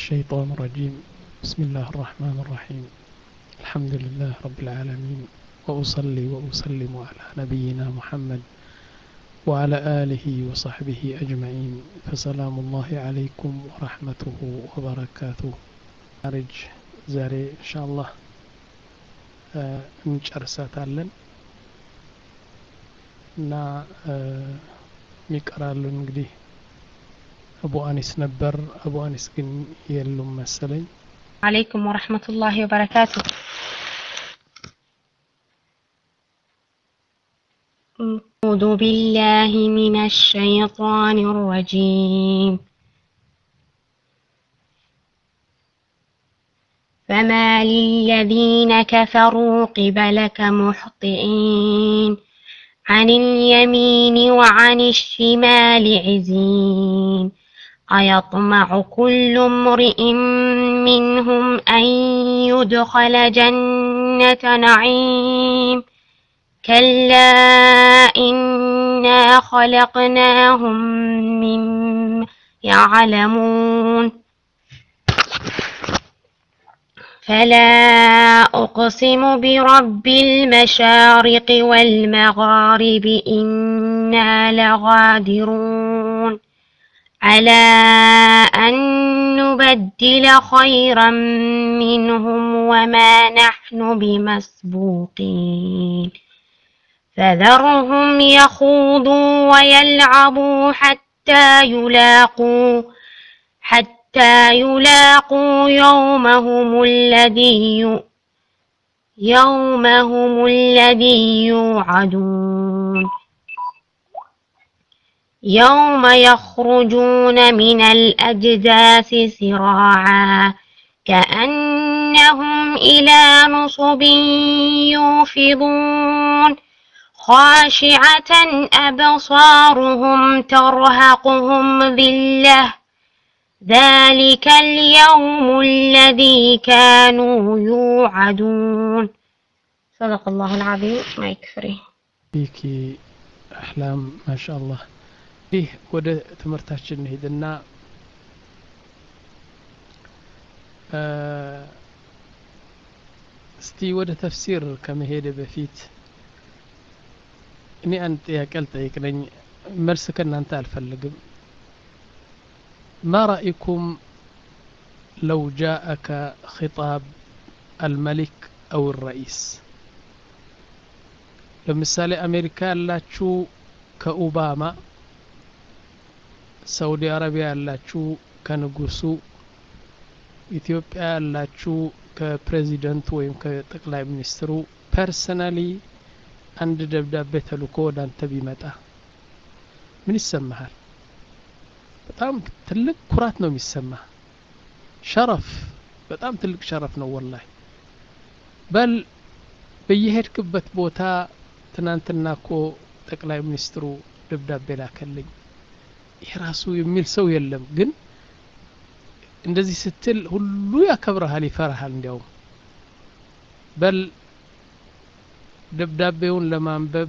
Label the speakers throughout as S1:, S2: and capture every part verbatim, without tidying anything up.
S1: الشيطان الرجيم. بسم الله الرحمن الرحيم. الحمد لله رب العالمين، وأصلي وأسلم على نبينا محمد وعلى آله وصحبه أجمعين، فسلام الله عليكم ورحمته وبركاته. أرج زاري إن شاء الله እንጨርሳታለን እና ሚቀራሉን እንግዲህ أبو أنيس نبر أبو أنيس كن يلوم مسلين.
S2: عليكم ورحمة الله وبركاته. أعوذ بالله من الشيطان الرجيم. فما للذين كفروا قبلك مهطعين عن اليمين وعن الشمال عزين أيطمع كل امرئ منهم أن يدخل جنة نعيم كلا إنا خلقناهم مما يعلمون فلا أقسم برب المشارق والمغارب إنا لقادرون على أن نبدل خيرا منهم وما نحن بمسبوقين فذرهم يخوضوا ويلعبوا حتى يلاقوا حتى يلاقوا يومهم الذي يومهم الذي يوعدون يوم يخرجون من الأجداث سراعا كأنهم إلى نصب يوفضون خاشعة أبصارهم ترهقهم ذلة ذلك اليوم الذي كانوا يوعدون. صدق الله العظيم. ما يكفري
S1: بيكي أحلام ما شاء الله. فيه وده تمرتاشن هيدنا أه استي وده تفسير كما هيدا بفيت إني أنت يا كلت يكني مرسكن أنت الفلقم. ما رأيكم لو جاءك خطاب الملك أو الرئيس؟ لمثال أمريكا لاتشو كأوباما، سعودي عربيا لاتشو كنغوسو، إثيوبيا لاتشو كبريزيدنت ويم كتقلاي منسترو personally عند دبدابة تلوكو دان تبي متى من يسمعها؟ በጣም ትልቅ ኩራት ነው የሚሰማ ሸረፍ በጣም ትልቅ ሸረፍ ነው ወላሂ። በል በየሄድክበት ቦታ ትናንትና እኮ ጠቅላይ ሚኒስትሩ ደብዳቤ ላከልኝ ይራሱ የሚል ሰው የለም። ግን እንደዚህ ስትል ሁሉ ያከብረሃል ይፈራሃል። እንዲያው በል ደብዳቤውን ለማንበብ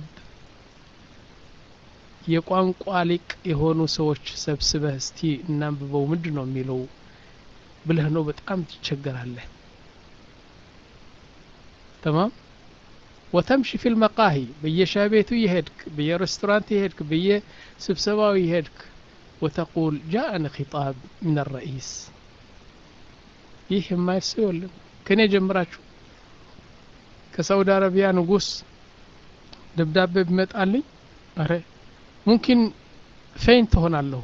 S1: የቋንቋ ሊቅ የሆኑ ሰዎች ሰብስበህ እስቲ እናንብበው ምንድነው የሚለው ብለህ ነው በጣም ትቸገራለህ። تمام وتمشي في المقاهي በየሻቤቱ ይሄድክ በየሬስቶራንት ይሄድክ በየስብሰባው ይሄድክ وتقول جاءنا خطاب من الرئيس ይህ የማይሰውል ከኔ ጀምራችሁ ከሳውዲ አረቢያ ንጉስ ደብዳቤ ቢመጣልኝ አረ ممكن فين تهونالله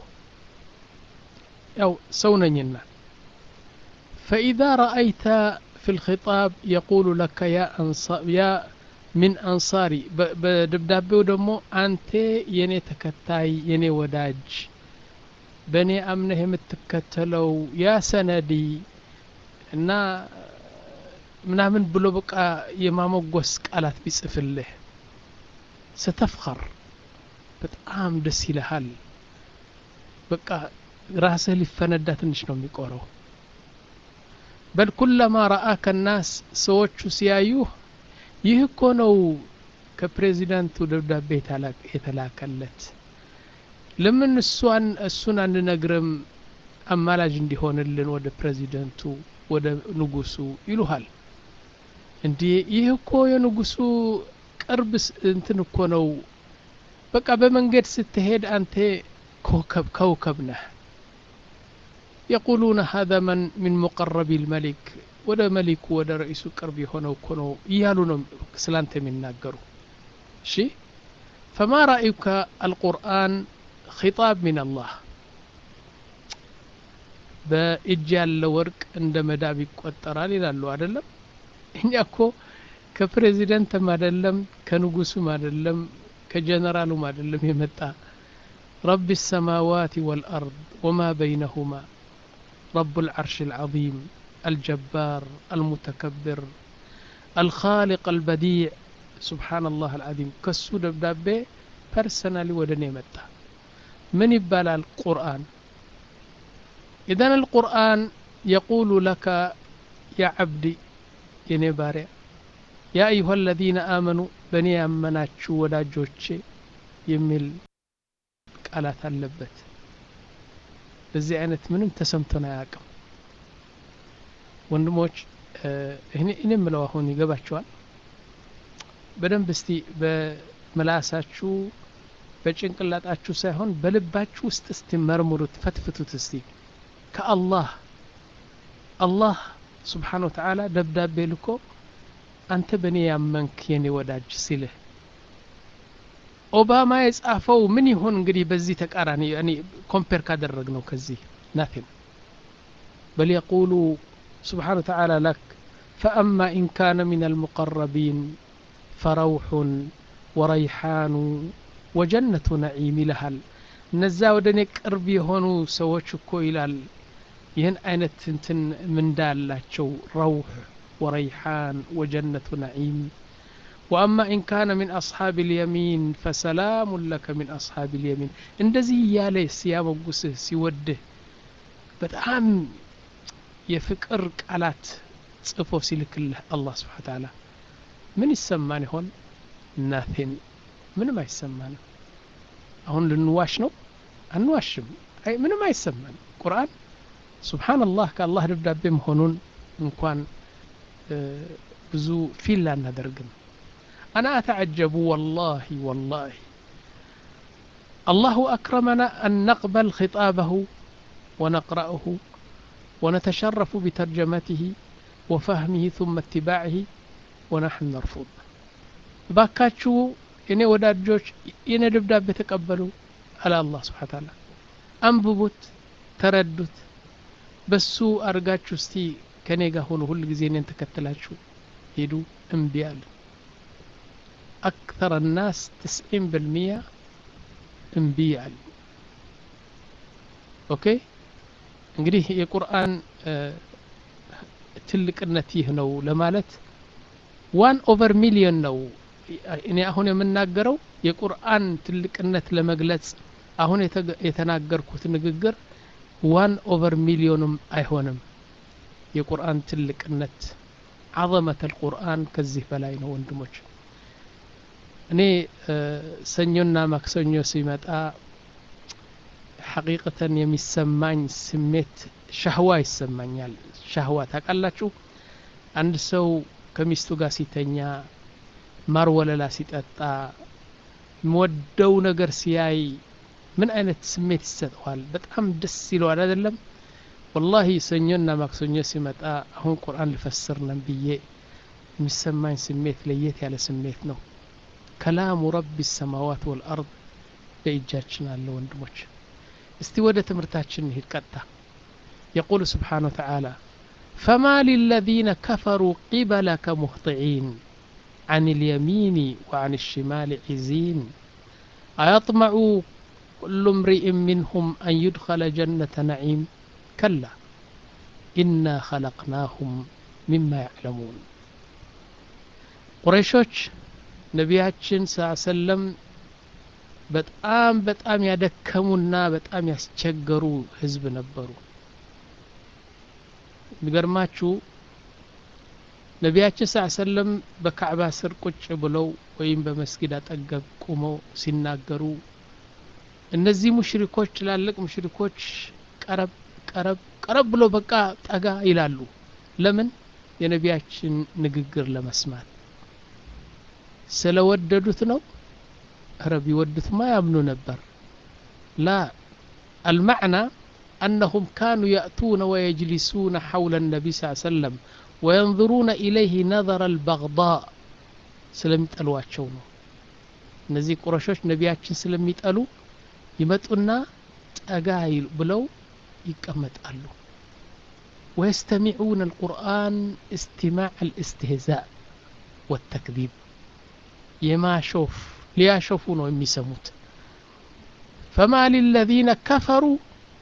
S1: أو سونينا. فإذا رأيت في الخطاب يقول لك يا أنصار يا من أنصاري بدبدابه دمو أنت يني تكتاي يني وداج بني أمنه متكتلو يا سندي نا ምናምን ብሎ በቃ የማሞገስ ቃላት ቢጽፍልህ ستفخر በጣም ደስ ይልሃል። በቃ ራስህ ሊፈነዳ ትንሽ ነው የሚቆረው። በል كلما رآك الناس ሰዎቹ ሲያዩህ ይህ እኮ ነው ከፕሬዚዳንቱ ደብዳቤ የተላከለት ለምን እሱን እሱን አንነግርም አማላጅ እንዲሆንልን ወደ ፕሬዚደንቱ ወደ ንጉሱ ይሉሃል እንዴ ይህ እኮ የንጉሱ ቅርብ እንትን እኮ ነው በቃ በመንገድ ስትሄድ አንተ ኮከብ ኮከብ ነህ يقولون هذا من من مقرب الملك ወደ መሊኩ ወደ ረኢሱ ቅርብ የሆነው እኮ ነው ይያሉ ነው ስላንተ የሚናገሩ እሺ فما رأيك القرآن خطاب من الله በእጅ ያለ ወርቅ እንደ መዳብ ይቆጠራል ይላሉ አይደለም እኛ እኮ ከፕሬዚደንትም አይደለም ከንጉሱም አይደለም ከጀነራሉም አይደለም የመጣ رب السماوات والأرض وما بينهما رب العرش العظيم الجبار المتكبر الخالق البديع سبحان الله العظيم كسو دبدابي بيرسونالي ودني متى من يبال القرآن إذن القرآن يقول لك يا عبدي يا نباري يا أيها الذين آمنوا بني أمناتشو ولا جوتشي يميل قالت اللبت በዚህ አይነት ምንም ተሰምቶና ያቀም ወንድሞች እኔ እኔ ምለው አሁን ይገባቸዋል በደንብ እስቲ በመላሳችሁ በጭንቅላታችሁ ሳይሆን በልባችሁ ውስጥ እስቲ መርምሩት ፈትፍቱት እስቲ ከአላህ አላህ Subhanahu Wa Ta'ala ደብዳቤ ልኮ አንተ በኔ ያመንክ የኔ ወዳጅ ሲልህ ኦባማ የጻፈው ምን ይሆን እንግዲህ በዚህ ተቃራኒ ያኒ ኮምፔር ካደረግነው ከዚህ ናቲን بل يقول سبحانه وتعالى لك فأما إن كان من المقربين فروح وريحان وجنة نعيم لهل እነዛ ወደኔ ቅርብ የሆኑ ሰዎች እኮ ይላል ይህን አይነት እንትን ምን ዳላቸው روح وريحان وجنة نعيم وأما إن كان من أصحاب اليمين فسلام لك من أصحاب اليمين እንደዚህ ያለ ሲያመጉስህ ሲወድህ በጣም የፍቅር ቃላት ጽፎ ሲልክልህ አላህ Subhanahu Wa Ta'ala ምን ይሰማን ይሆን ናቲን ምንም አይሰማንም አሁን ልንዋሽ ነው አንዋሽም አይ ምንም አይሰማን ቁርአን ሱብሃንአላህ ከአላህ ደብዳቤ መሆኑን እንኳን ብዙ ፊል አናደርግም أنا أتعجب والله والله الله أكرمنا أن نقبل خطابه ونقرأه ونتشرف بترجمته وفهمه ثم اتباعه ونحن نرفض باكاتشو إني وداجوش إني دبداب بتقبلوا على الله سبحانه وتعالى أنببوت تردت بسو أرقاتشو استي كنيغا هونو هل جزين ينتكتلاتشو يدو انبيال أكثر الناس تسعين بالمية انبيال أوكي እንግዲህ የቁርአን ትልቅነትህ ነው ለማለት one over million ነው እኔ አሁን የምናገረው የቁርአን ትልቅነት ለመግለጽ አሁን የተናገርኩት ንግግር one over millionም አይሆንም የቁርአን ትልቅነት عظمة القرآن ከዚህ በላይ ነው ወንድሞች እኔ ሰኞና ማክሰኞ ሲመጣ حقيقة የሚሰማኝ ስሜት ሻህዋ ይሰማኛል ሻህዋ ታውቃላችሁ አንድ ሰው ከሚስቱ ጋር ሲተኛ ማር ወለላ ሲጠጣ ወደው ነገር ሲያይ ምን አይነት ስሜት ይሰጠዋል በጣም ደስ ይለዋል አይደለም والله ሰኞና ማክሰኞ ሲመጣ አሁን ቁርአን ልፈስር ነብዬ የሚሰማኝ ስሜት ለየት ያለ ስሜት ነው كلام رب السماوات والأرض በእጃችን አለ ወንድሞች استي ودة تمرتاتشن هيكتا يقول سبحانه وتعالى فما للذين كفروا قبلك مهطعين عن اليمين وعن الشمال عزين أيطمع كل امرئ منهم أن يدخل جنة نعيم كلا إنا خلقناهم مما يعلمون قريشوش نبياتشن صلى الله عليه وسلم በጣም በጣም ያደከሙና በጣም ያስቸገሩ ህዝብ ነበሩ ንገርማችሁ ነቢያችን ሰለላሁ ዐለይሂ ወሰለም በካዕባ ስር ቁጭ ብለው ወይም በመስጊድ አጠገብ ቆመው ሲናገሩ እነዚህ ሙሽሪኮች ላልቅ ሙሽሪኮች ቀረብ ቀረብ ቀረብ ብሎ በቃ ጠጋ ይላሉ ለምን የነቢያችን ንግግር ለመስማት ስለወደዱት ነው ረቢ ወደዱት ما ያምኑ ነበር لا المعنى أنهم كانوا يأتون ويجلسون حول النبي صلى الله عليه وسلم وينظرون إليه نظر البغضاء ስለሚጠሏቸው ነው እነዚህ ቁረሾች ነቢያችን ስለሚጠሉ ይመጡና ጠጋ ብለው ይቀመጣሉ ويستمعون القرآن استماع الاستهزاء والتكذيب يما شوف ليا شوفوا ነው የሚሰሙት فما للذين كفروا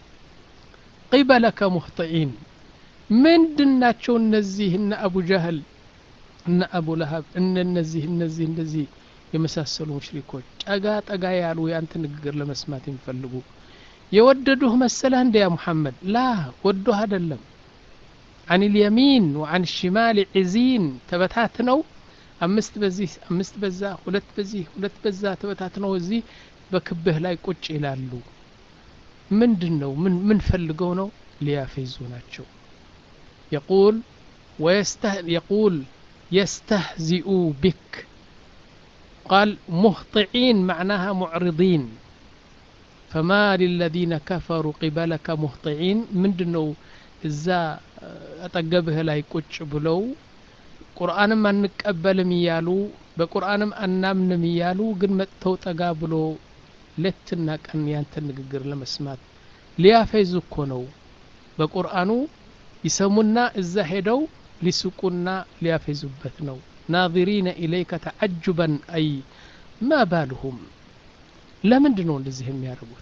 S1: قبلك مهطعين من دناቸው እነዚህ እነ አቡ ጀህል እነ አቡ ለሃብ እነ እነዚህ እነዚህ እንደዚህ የመሳሰሉ ሙሽሪኮች ጠጋ ጠጋ ያሉ ያንተ ንግግር ለመስማት የሚፈልጉ የወደዱህ መሰለህ እንደ ያ ሙሐመድ ላ ወደዱህ አይደለም عن اليمين وعن الشمال عزين ተበታትነው አምስት በዚህ አምስት በዛ ሁለት በዚህ ሁለት በዛ ተበታትነው እዚህ በክብህ ላይ ቁጭ ይላሉ ምንድነው ምን ምን ፈልገው ነው ሊያፈዙ ናቸው يقول ويسته يقول يستهزئوا بك قال مهطعين معناها معرضين فما للذين كفروا قبلك مهطعين ምንድነው እዛ አጠገብህ ላይ ቁጭ ብለው ቁርአንም አንቀበልም ይያሉ በቁርአንም አናምንም ይያሉ ግን መጥተው ጠጋ ብሎ ለትና ቀን ያንተ ንግግር ለመስማት ሊያፈዙ እኮ ነው በቁርአኑ ይሰሙና እዛ ሄደው ሊስቁና ሊያፈዙበት ነው ناظرين إليك تعجبا أي ما بالهم ለምንድነው እንደዚህ የሚያደርጉት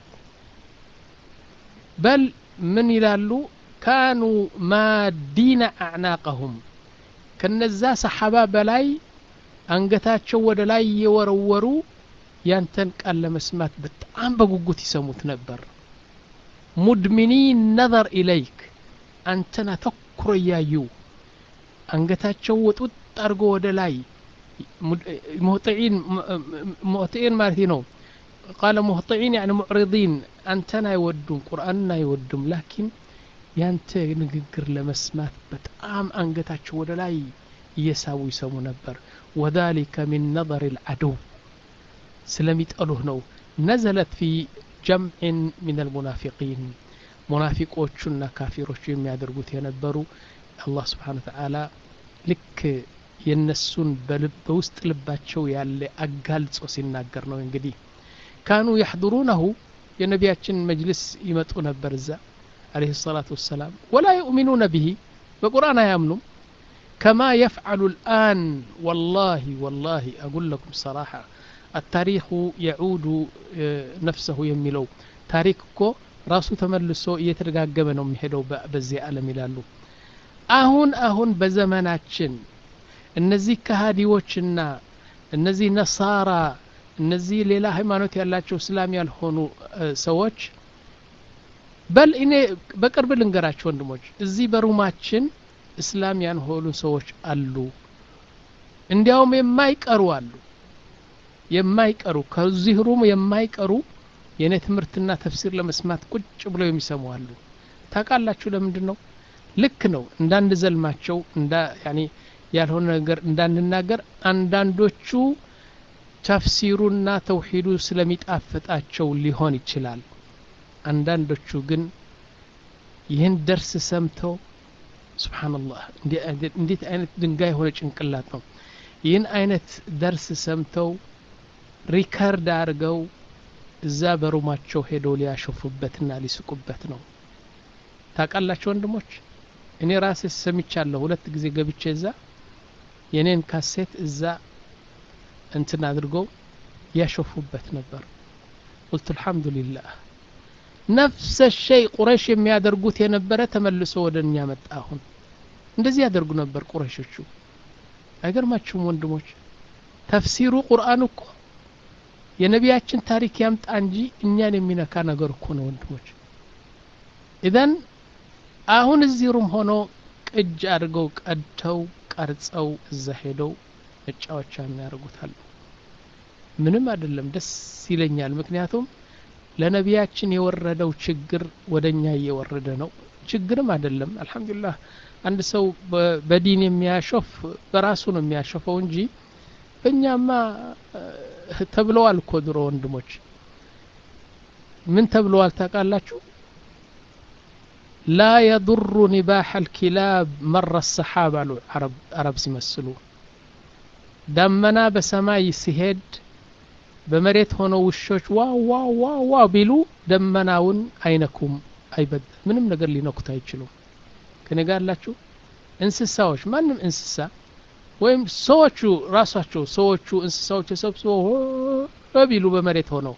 S1: بل من ይላሉ كانوا مادين أعناقهم ከነዛ ሰሐባ በላይ አንገታቸው ወደ ላይ የወረወሩ ያንተን ቃል ለመስማት በጣም በጉጉት ይሰሙት ነበር مدمنين نظر إليك አንተና ተኩሮ ያዩ አንገታቸው ወጡት አርጎ ወደ ላይ مهطعين مهطعين ማለት ነው قال مهطعين يعني معرضين አንተና ይወዱም ቁርአንና ይወዱም لكن ያንተ ንግግር ለመስማት በጣም አንገታቸው ወደ ላይ እየሳቡ ይሰሙ ነበር وذلك من نظر العدو ስለሚጠሉህ ነው نزلت في جمع من المنافقين ሙናፊቆቹና ካፊሮቹ የሚያደርጉት የነበሩ አላህ Subhanahu Wa Ta'ala ልክ የነሱን በልብ ውስጥ ልባቸው ያለ አጋልጾ ሲናገር ነው እንግዲህ كانوا يحضرونه የነቢያችን መጅልስ ይመጡ ነበር እዛ عليه الصلاة والسلام ولا يؤمنون به بقرآن يامنون كما يفعل الآن والله والله أقول لكم صراحة التاريخ يعود نفسه يميلو تاريخكو راسو تملسو يترقاقب نوم يحدو بزي عالم يلالو أهون أهون بزماناتشن النزي كهاديوچنا النزي نصارى النزي ليلا هيمانوت يالاتشو اسلام يالهونو سووچ بل እኔ በቅርብ ልንገራችሁ ወንድሞች እዚህ በሩማችን እስላም ያልሆኑ ሰዎች አሉ እንዲያውም የማይቀሩ አሉ የማይቀሩ ከዚህ ሩም የማይቀሩ የኔ ትምህርትና ተፍሲር ለመስማት ቁጭ ብለው የሚሰሙ አሉ ታውቃላችሁ ለምንድነው ልክ ነው እንዳንድ ዘልማቸው እንዳ ያኒ ያልሆነ ነገር እንዳንናገር አንዳንዶቹ ተፍሲሩና ተውሂዱ ስለሚጣፍጣቸው ሊሆን ይችላል አንዳንዶቹ ግን ይህን ደርስ ሰምተው ሱብሃንአላህ እንዴት አይነት ድንጋይ ሆነ ጭንቅላት ነው ይህን አይነት ደርስ ሰምተው ሪከርድ አድርገው እዛ በሩማቸው ሄደው ሊያሾፉበትና ሊስቁበት ነው ታውቃላችሁ ወንድሞች እኔ ራሴ ሰምቻለሁ ሁለት ጊዜ ገብቼ እዛ የኔን ካሴት እዛ እንትን አድርገው ያሾፉበት ነበር قلت الحمد لله نفس الشيء قريش የሚያደርጉት የነበረ ተመልሶ ወደኛ መጣ አሁን እንደዚህ ያደርጉ ነበር ቁረይሾቹ አይገርማችሁም ወንድሞች ተፍሲሩ ቁርአን እኮ የነቢያችን ታሪክ ያምጣ እንጂ እኛን የሚነካ ነገር እኮ ነው ወንድሞች ኢዳን አሁን እዚህ ሩም ሆኖ ቅጅ አድርገው ቀድተው ቀርጸው እዛ ሄደው እጫዎቻ የሚያደርጉታል ምንም አይደለም ደስ ይለኛል ምክንያቱም ለነቢያችን የወረደው ችግር ወደኛ እየወረደ ነው ችግርም አይደለም አልহামዱሊላህ አንድ ሰው በዲን የሚያሾፍ በራሱ ነው የሚያሾፈው እንጂ በእኛማ ተብለዋል እኮ ድሮ ወንድሞች ምን ተብለዋል ታውቃላችሁ لا يضر نباح الكلاب مر السحاب العرب عرب ሲመስሉ ዳመና በሰማይ ሲሄድ በመሬት ሆነው ውሾች ዋው ዋው ዋው ዋው ቢሉ ደመናውን አይነኩም አይበድ ምንም ነገር ሊነኩት አይችሉም ከነጋላችሁ እንስሳዎች ማንም እንስሳ ወይም ሰዎቹ ራሳቸው ሰዎቹ እንስሳዎች ተሰብስበው ቢሉ በመሬት ሆነው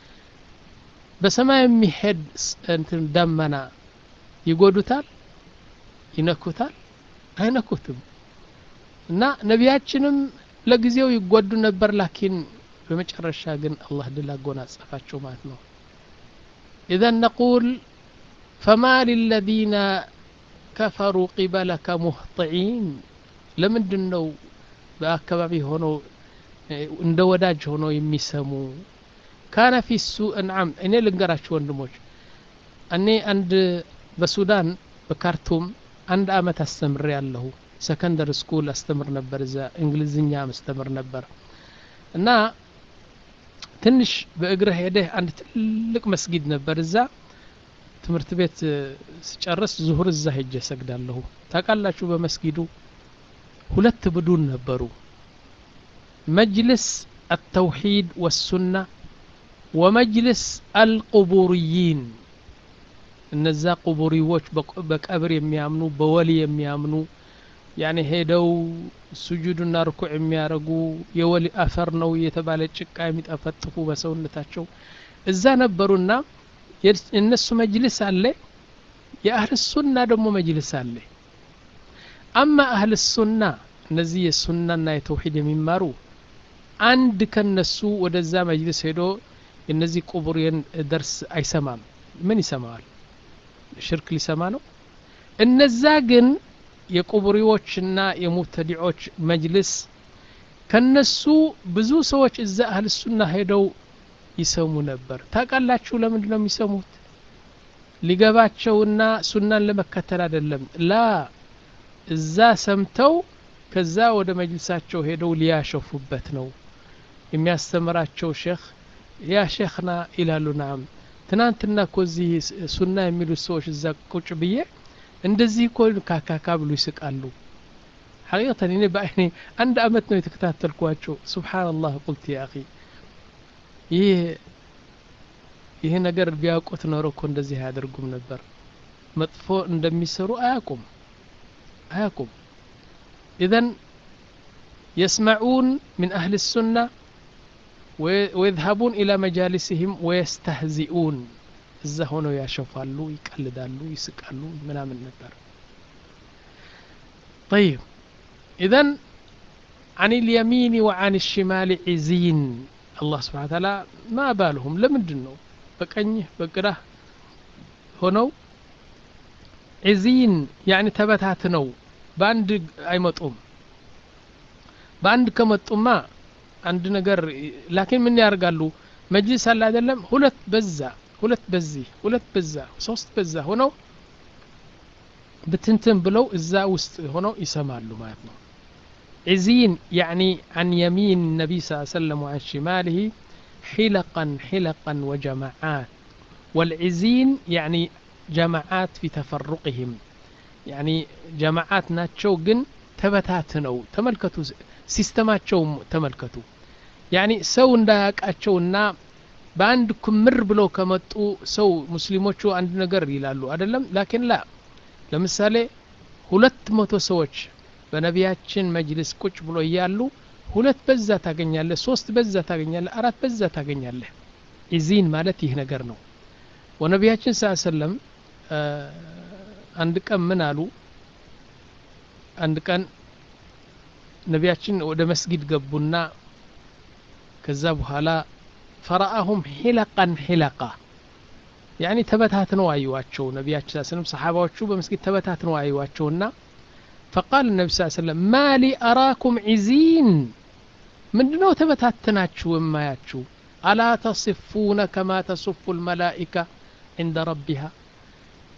S1: በሰማይ የሚሄድ እንትን ደመና ይጎዱታል ይነኩታል አይነኩትም እና ነቢያችንም ለጊዜው ይጎዱ ነበር ላኪን በመጨረሻ ግን አላህ ድል አጎናጸፋቸው ማለት ነው اذا نقول فما للذين كفروا قبلك مهطعين ለምንድነው በአካባቢ ሆነው እንደ ወዳጅ ሆነው የሚሰሙ كان في السوء نعم እኔ ልንገራችሁ ወንድሞች እኔ አንድ በሱዳን በካርቱም አንድ አመት አስተምር ያለሁ ሰከንደሪ ስኩል አስተምር ነበር እዛ እንግሊዝኛ አስተምር ነበር እና ትንሽ በእግረ ሄደ አንድ ትልቅ መስጊድ ነበር እዛ ትምህርት ቤት ሲጨርስ ዙሁር እዛ ሄጄ ሰግዳለሁ ታውቃላችሁ በመስጊዱ ሁለት ቡድን ነበሩ መጅልስ التوحيد والسنة ومجلس القبوريين እነዛ ቁቡሪዎች በቀብር የሚያምኑ በወሊ የሚያምኑ ያኔ ሄደው ስጁድና ርኩዕ የሚያረጉ የወሊ አፈር ነው የተባለ ጭቃ የሚጠፈጥፉ በሰውነታቸው እዛ ነበሩና እነሱ መጅልስ አለ የአህል ሱና ደግሞ መጅልስ አለ አማ አህል ሱና እነዚህ የሱናና የተውሂድ የሚማሩ አንድ ከነሱ ወደዛ መጅልስ ሄዶ እነዚህ ቁቡሪን ደርስ አይሰማም ምን ይሰማዋል ሽርክ ሊሰማ ነው እነዛ ግን የቁቡሪዎችና የሙብተዲዎች መጅልስ ከነሱ ብዙ ሰዎች እዛ አህል ሱና ሄደው ይሰሙ ነበር ታውቃላችሁ ለምንድነው የሚሰሙት ሊገባቸውና ሱናን ለመከተል አይደለም ላ እዛ ሰምተው ከዛ ወደ መጅልሳቸው ሄደው ሊያሸፉበት ነው የሚያስተምራቸው ሼኽ ያ ሼኽና ይላሉ ናም ትናንትና ኮዚ ሱና የሚሉ ሰዎች እዛ ቁጭ ብዬ እንደዚህ እኮ ካካካ ብሎ ይስቃሉ ሐቂቀተን እኔ ባይኔ አንድ አመት ነው የተከታተልኳቸው ሱብሃንአላህ قلت يا اخي ይሄ ይሄ ነገር ቢያውቁት ነው እኮ እንደዚህ ያደርጉም ነበር መጥፎ እንደሚሰሩ አያውቁም አያውቁም اذا يسمعون من اهل السنه ويذهبون الى مجالسهم ويستهزئون እዛ ሆነው ያሸፋሉ ይቀልዳሉ ይስቃሉ ምናምን ነበር طيب اذا عن اليمين وعن الشمال عزين الله سبحانه وتعالى ما بالهم ለምንድነው በቀኝ በግራ ሆነው عزين يعني ተበታትነው ባንድ አይመጡም ባንድ ከመጡማ አንድ ነገር ላኪን ምን ያርጋሉ መጅሊስ አለ አይደለም ሁለት በዛ ሁለት በዚህ ሁለት በዛ ሶስት በዛ ሆነው بتنتن بلو إزا وست هنا يسمعلو معناه عزين يعني عن يمين النبي صلى الله عليه وسلم وعن شماله حلقا حلقا وجماعات والعزين يعني جماعات في تفرقهم يعني جماعات ناتشو جن تبتاتنو تملكتو سيستماتشو تملكتو يعني سو نداك أتشونا باند كمر بلو كمتو سو مسلموشو عند نجر يلالو أدلم لكن لا ለምሳሌ ሁለት መቶ ሰዎች በነቢያችን መጅልስ ቁጭ ብሎ ያያሉ ሁለት በዛ ታገኛለህ ሶስት በዛ ታገኛለህ አራት በዛ ታገኛለህ ኢዚን ማለት ይህ ነገር ነው ወነቢያችን ሰለላሁ አንድ ቀን ምን አሉ አንድ ቀን ነቢያችን ወደ መስጊድ ገቡና ከዛ በኋላ ፈራአሁም حلقا حلقا يعني تبتاتنو ايواچو نبياتنا صلى الله عليه وسلم صحاباዎቹ በመስጊድ ተበታትነው አዩዋቸውና فقال النبي صلى الله عليه وسلم ما لي اراكم عزين ምንድነው ተበታተናችሁ የማያችሁ الا تصفون كما تصف الملائكه عند ربها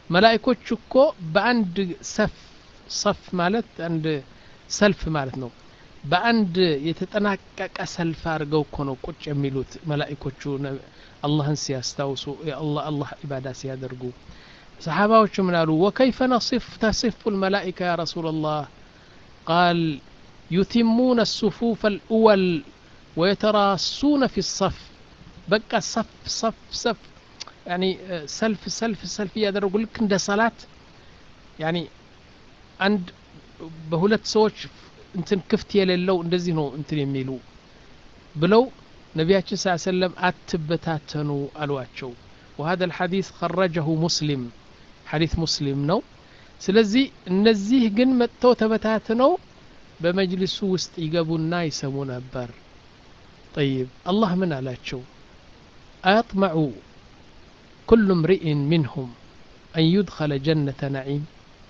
S1: መላእክቶች እኮ በአንድ ሰፍ ሰፍ ማለት አንድ ሰልፍ ማለት ነው በአንድ የተጠናቀቀ ሰልፍ አድርገው እኮ ነው ቁጭ የሚሉት መላእክቶቹ አላህን ሲያስታውሱ የአላህ አላህ ኢባዳ ሲያደርጉ ሰሃባዎች ምን አሉ وكيف نصف تصف الملائكة يا رسول الله قال يتمون الصفوف الأول ويتراصون في الصف بقى صف صف صف يعني سلف سلف سلف يدرجوا لك عند صلاة يعني عند بهولت سوتش انتن كفت يلለው እንደዚህ ነው እንትን የሚሉ ብለው ነብያችን ሰለላሁ ዐለይሂ ወሰለም አትበታተኑ አሏቸው وهذا الحديث خرجه مسلم حديث مسلم ነው ስለዚህ እነዚህ ግን መጥተው ተበታተነው በመጅልሱ ውስጥ ይገቡና ይሰሙ ነበር طيب الله من አላቸው أيطمع كل امرئ منهم أن يدخل جنة نعيم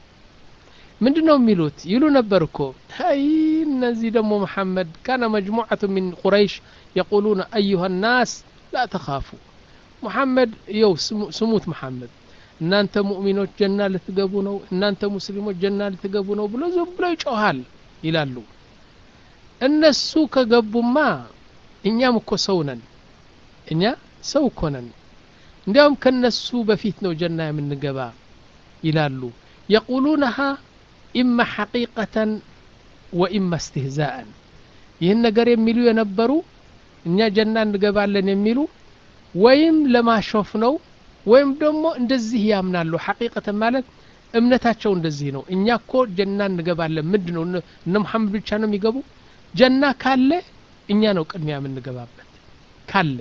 S1: ምንድነው የሚሉት ይሉ ነበርኮ አይ እነዚህ ደግሞ መሐመድ كان مجموعة من قريش يقولون أيها الناس لا تخافوا محمد يو سموت محمد እናንተ ሙእሚኖች ጀና ልትገቡ ነው እናንተ ሙስሊሞች ጀና ልትገቡ ነው ብሎ ዝም ብሎ ይጮሃል ይላሉ እነሱ ከገቡማ እኛም እኮ ሰው ነን እኛ ሰው እኮ ነን እንዲያውም ከነሱ በፊት ነው ጀና የምንገባ ይላሉ يقولونها إما حقيقة وإما استهزاء ይህን ነገር የሚሉ የነበሩ እኛ ጀና እንገባለን የሚሉ ወይም ለማሾፍ ነው ወይም ደግሞ እንደዚህ ያምናሉ ሐቂቀተ ማለት እምነታቸው እንደዚህ ነው እኛ እኮ ጀና እንገባለን ምንድነው እነ መሐመድ ብቻ ነው የሚገቡ ጀና ካለ እኛ ነው ቅድሚያ የምንገባበት ካለ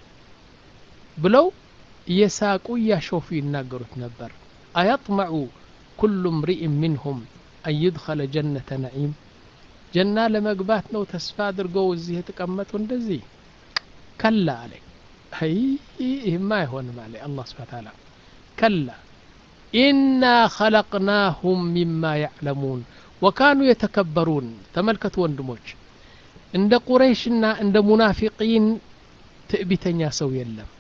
S1: ብለው የሳቁ ያሾፉ ይናገሩት ነበር አያጥመዑ كل امرئ منهم أن يدخل جنة نعيم جنة لمغبات ነው ተስፋ አድርገው እዚህ የተቀመጡ እንደዚህ كلا عليه هي ما يهون عليه الله سبحانه وتعالى كلا إنا خلقناهم مما يعلمون وكانوا يتكبرون تملكت ወንድሞች እንደ ቁረይሽና እንደ ሙናፊቂን ትዕቢተኛ ሰው የለም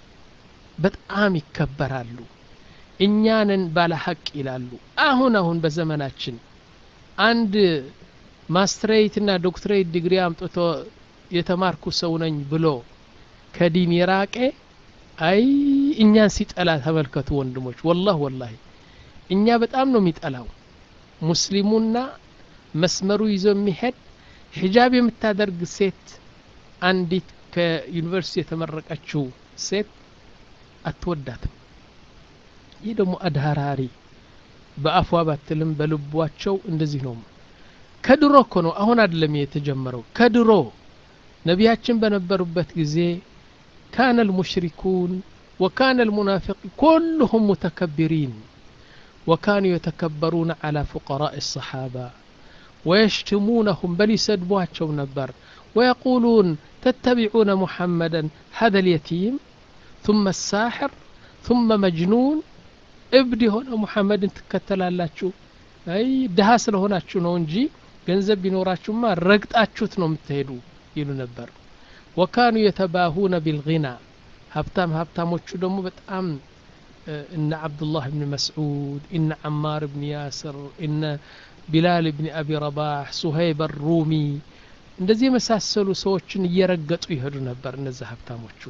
S1: በጣም ይከበራሉ እኛንን ባለ ሐቅ ይላሉ አሁን አሁን በዘመናችን አንድ ማስተሬት እና ዶክትሬት ዲግሪ አምጥቶ የተማርኩ ሰው ነኝ ብሎ ከዲን ይራቀ አይ እኛን ሲጠላ ተመልከቱ ወንድሞች والله والله እኛ በጣም ነው የሚጠላው ሙስሊሙና መስመሩ ይዞ የሚሄድ ሒጃብ የምታደርግ ሴት አንዲት ከዩኒቨርሲቲ የተመረቀችው ሴት አትወዳትም ይህ ደግሞ አድሃራሪ በአፏ ባትልም በልቧቸው እንደዚህ ነው ከድሮ እኮ ነው አሁን አይደለም የተጀመረው ከድሮ ነቢያችን በነበሩበት ጊዜ كان المشركون وكان المنافقون كلهم متكبرين وكانوا يتكبرون على فقراء الصحابة ويشتمونهم بل يسدبواتشو نبر ويقولون تتبعون محمدا هذا اليتيم ثم الساحر ثم مجنون ابدي هنا محمد تكتلالاتشو اي دها ስለሆናችሁ ነው እንጂ ገንዘብ ቢኖራችሁማ ረግጣችሁት ነው የምትሄዱ ይሉ ነበር وكانوا يتباهون بالغنى هبتام هبتامዎቹ ደግሞ በጣም ان عبد الله بن مسعود ان عمار بن ياسر ان بلال بن ابي رباح صهيب الرومي እንደዚህ መሳሰሉ ሰዎችን እየረገጡ ይሄዱ ነበር እነዛ ሀብታሞቹ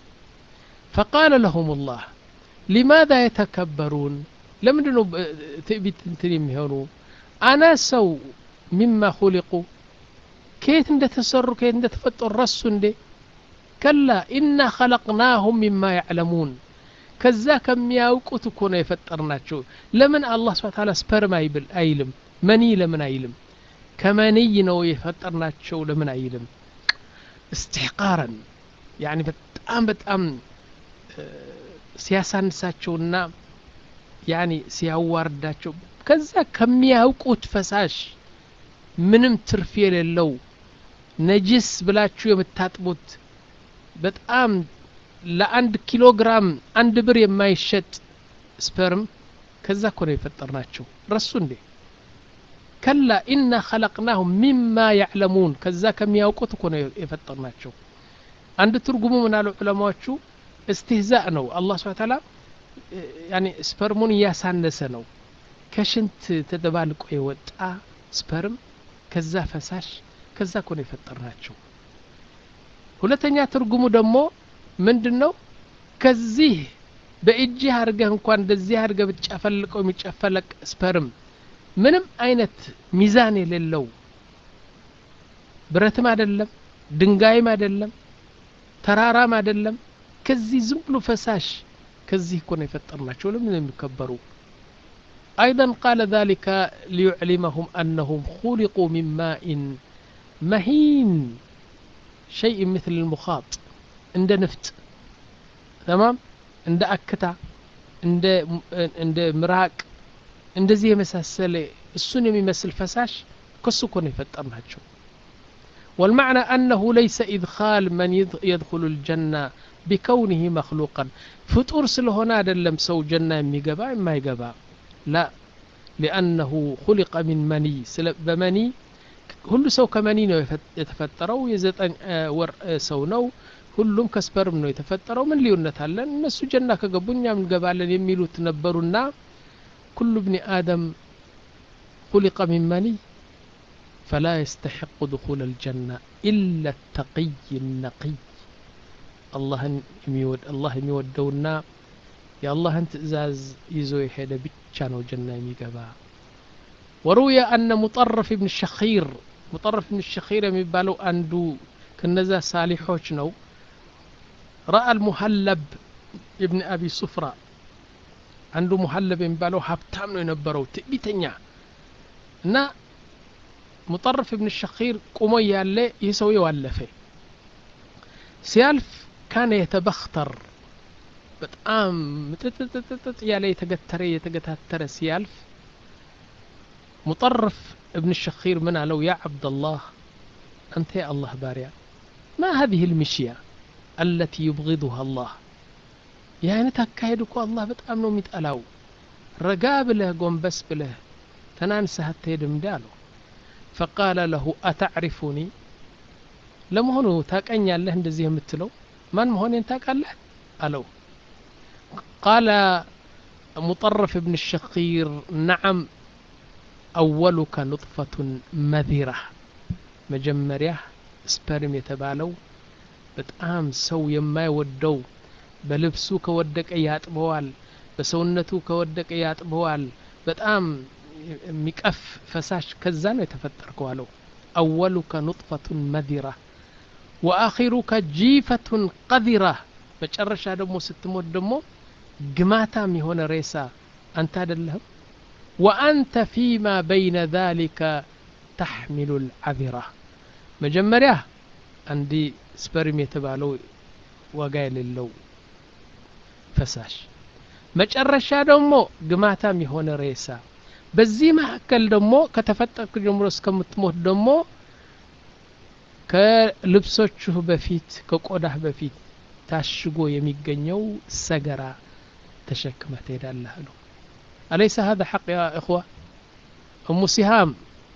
S1: فقال لهم الله لماذا يتكبرون لماذا تبيت انتم يهونوا انا سو مما خلقوا كيف انت تسروا كيف انت تفطروا الرسو اندي كلا إنا خلقناهم مما يعلمون كذا كم ياوقوت كونه يفطرناچو لمن الله سبحانه وتعالى سبرما يبل ايلم مني لمن ايلم كمني ነው يفطرناچو لمن ايلم استحقارا يعني በጣም በጣም ሲያሳንሳቸውና ያኒ ሲያዋርዳቸው ከዛ ከሚያውቁት ፈሳሽ ምንም ትርፍ የሌለው ነጅስ ብላችሁ የምታጥቡት በጣም ለአንድ ኪሎ ግራም አንድ ብር የማይሸጥ ስፐርም ከዛ ኮነ የፈጠርናቸው ረሱ እንዴ ከላ ኢና خلقناهم مما يعلمون ከዛ ከሚያውቁት ኮነ የፈጠርናቸው አንድ ትርጉሙ ምን አሉ ዑለማዎቹ استهزاء ነው አላህ Subhanahu Wa Ta'ala يعني ስፐርሙን እያሳነሰ ነው ከሽንት ተደባልቆ የወጣ ስፐርም ከዛ ፈሳሽ ከዛ ኮን የፈጠርናቸው ሁለተኛ ትርጉሙ ደግሞ ምንድነው ከዚህ በእጅ አርገህ እንኳን እንደዚህ አርገህ ብትጨፈልቀው የሚጨፈለቅ ስፐርም ምንም አይነት ሚዛን የሌለው ብረትም አይደለም ድንጋይም አይደለም ተራራም አይደለም ከዚህ ዝም ብሎ ፈሳሽ ከዚህ ኮን የፈጠርናቸው ለምን የሚከበሩ ايضا قال ذلك ليعلمهم انهم خلقوا من ماء مهين شيء مثل المخاط عند نفط تمام عند اكتا عند عند مراق እንደዚህ የመሳሰለ እሱን የሚመስል ፈሳሽ ከሱ ኮን የፈጠርናቸው والمعنى أنه ليس إدخال من يدخل الجنة بكونه مخلوقا فطور سلهنا أدلم سو جنة ميقبا ما يقبا لا لأنه خلق من مني بمني كل سو كمني يتفتروا يزت ور سونو كلهم كسبرم نو يتفتروا من ليونت هلن الناس جنة كقبونيا من قبالن يميلوا تنبرونا كل ابن آدم خلق من مني فلا يستحق دخول الجنة إلا التقي النقي الله يميود الله يميودونا يا الله انت ازاز يزوي هذا بيتشانو جنة يميقبا وروي أن مطرف بن الشخير مطرف بن الشخير يميبالو أندو كنزا صالحوش نو رأى المهلب ابن أبي صفرة عنده مهلب يميبالو هبتام نو ينبرو تبيتنيا نا مطرف ابن الشخير قومي يالله يسوي والفه سيالف كان يتبختر بتقام متتتتت يالله يتقتري يتقتتر سيالف مطرف ابن الشخير من لو يا عبد الله أنت يا الله باريا ما هذه المشية التي يبغضها الله يعني تكايدك الله بتأمنوا متألاو رقاب له قوم بس بله تنانسى هتيدم دالو فقال له أتعرفني لم هونو تاقني الله እንደዚህ የምትለው ማን መሆኔን ታውቃለህ አለው قال مطرف ابن الشخير نعم أولك نطفة مذرة مجمريا سبرم የተባለው በጣም ሰው የማይወደው በልብሱ ከወደቀ ያጥበዋል በሰውነቱ ከወደቀ ያጥበዋል በጣም ሚቀፍ ፈሳሽ ከዛ ነው የተፈጠርከው አለው أولك نطفة مذرة وآخرك جيفة قذرة መጨረሻ ደግሞ ስትሞት ደግሞ ግማታም የሆነ ሬሳ አንተ አይደለህም وأنت فيما بين ذلك تحمل العذرة መጀመሪያ አንዲ ስፐርም የተባለው ዋጋ የሌለው ፈሳሽ መጨረሻ ደግሞ ግማታም የሆነ ሬሳ በዚህ መካከል ደግሞ ከተፈጠርክ ጀምሮ እስከምትሞት ደግሞ ከልብሶችህ በፊት ከቆዳህ በፊት ታሽጎ የሚገኘው ሰገራ ተሸክመህ ትሄዳለህ አሉ أليس هذا حق يا إخوة أم سهام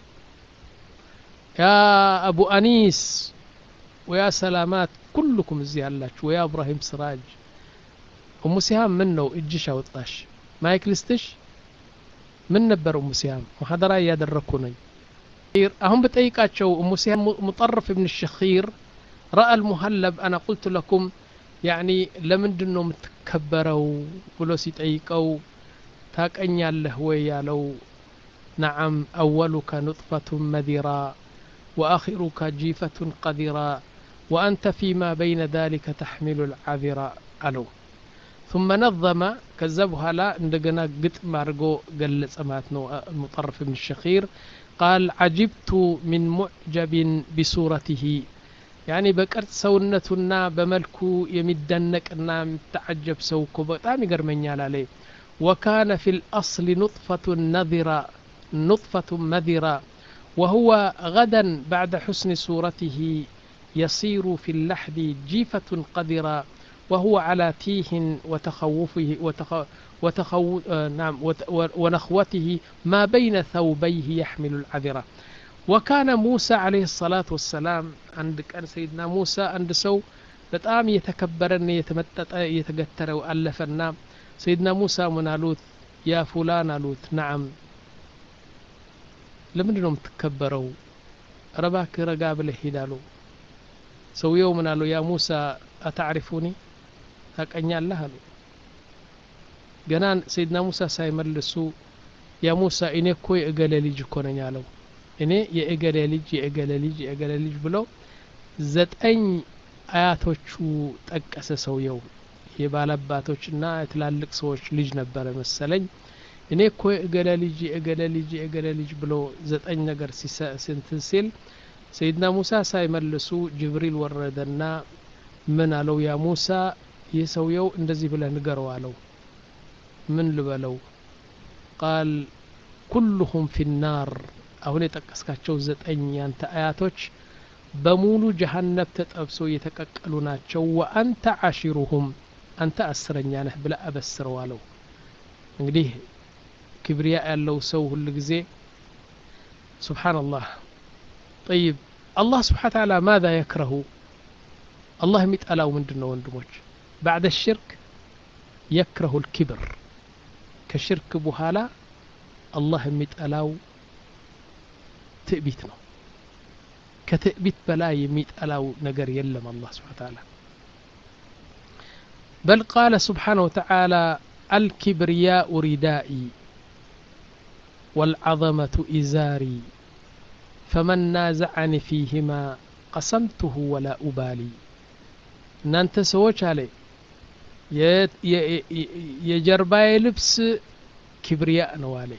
S1: يا أبو أنيس ويا سلامات كلكم زيالات ويا إبراهيم سراج أم سهام منه إجيش وطاش ما يكلستش من نبر أم سهام محاضرة يدركوني أهم بتأيكاتشو أم سهام مطرف ابن الشخير رأى المهلب أنا قلت لكم يعني لمن دنو متكبروا ولو سيتأيكو تاك أن ياله ويالو نعم أولك نطفة مذرة وآخرك جيفة قذرة وأنت فيما بين ذلك تحمل العذرة ألو ثم نظم كذبها لا عندنا قط مارجو قال سماتنو المطرف بن الشخير قال عجبت من معجب بصورته يعني بكرت سونتنا بملكو يمدنكنا متعجب سوكو بطام يقرمنيال عليه وكان في الأصل نطفة نذرة نطفة مذرة وهو غدا بعد حسن صورته يصير في اللحد جيفة قذرة وهو على تيه وتخوفه وتخ... وتخو... آه نعم وت... ونخوته ما بين ثوبيه يحمل العذرة وكان موسى عليه الصلاة والسلام عندك أن سيدنا موسى عند سو بتام يتكبرن يتمتت يتقتر وألفنا سيدنا موسى من አሉት ያ ፉላን አሉት نعم ለምንድን ነው የምትከበረው ረባክ ረጋ ብለህ ሄዳሉ ሰውየው ምን አለው ያ ሙሳ አታሪፉኒ ታቀኛለህ አሉ ገና ሰይድና ሙሳ ሳይመልሱ ያ ሙሳ እኔ እኮ የእገሌ ልጅ እኮ ነኝ አለው እኔ የእገሌ ልጅ የእገሌ ልጅ የእገሌ ልጅ ብለው ዘጠኝ አያቶቹ ጠቀሰ ሰውየው የባላባቶችና ትላልቅ ሰዎች ልጅ ነበር መሰለኝ እኔ እኮ የእገሌ ልጅ የእገሌ ልጅ የእገሌ ልጅ ብሎ ዘጠኝ ነገር ሲሰንትን ሲል ሰይድና ሙሳ ሳይመልሱ ጅብሪል ወረደና ምን አለው ያ ሙሳ የሰውየው እንደዚህ ብለህ ንገረው አለው ምን ልበለው قال كلهم في النار አሁን የጠቀስካቸው ዘጠኝ ያንተ አያቶች በሙሉ ጀሃነም ተጠብሰው የተቀቀሉ ናቸው ወአንተ عاشرهم አንተ አስረኛ ነህ ብለ አበስረው አለው እንግዲህ ክብሪያ ያለው ሰው ሁሉ ጊዜ ሱብሃንአላህ طيب الله سبحانه وتعالى ماذا يكره الله يمطلاو ምንድነው ወንድሞች بعد الشرك يكره الكبر كشرك በኋላ الله يمطلاو ትዕቢት ነው ከትዕቢት በላይ የሚጠላው ነገር የለም الله سبحانه وتعالى بل قال سبحانه وتعالى الكبرياء ردائي والعظمة إزاري فمن نازعني فيهما قسمته ولا أبالي እናንተ ሰዎች አለ የጀርባዬ ልብስ ክብሪያ ነው አለ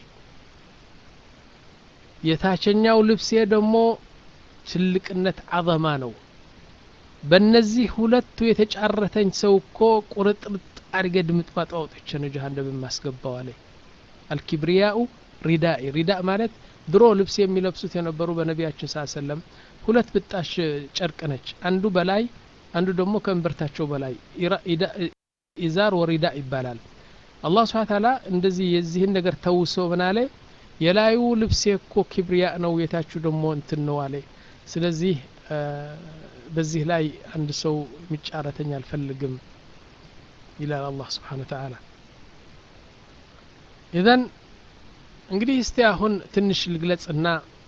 S1: የታችኛው ልብስ ደግሞ ትልቅነት አዘማ ነው በእነዚህ ሁለቱ የተጫረተኝ ሰው እኮ ቁርጥርጥ አድርገ ድምጥማጣው ወጥቼ ነው ጀሃነም ማስገባው አለ الكبرياء رداء رداء ማለት ድሮ ልብስ የሚለብሱት የነበሩ በነቢያችን ሰለላሁ ሁለት ብጣሽ ጨርቅ ነች አንዱ በላይ አንዱ ደግሞ ከእምብርታቸው በላይ ኢዛር ወሪዳ ይባላል አላህ Subhanahu Wa Ta'ala እንደዚህ የዚህን ነገር ተውሶ በናለ የላዩ ልብስ እኮ ክብሪያ ነው የታቹ ደግሞ እንትን ነው አለ ስለዚህ በዚህ ላይ አንድ ሰው ምጫረተኛ አልፈልግም ይላል አላህ Subhanahu Wa Ta'ala ኢዘን እንግዲህ እስቲ አሁን ትንሽ ልግለጽና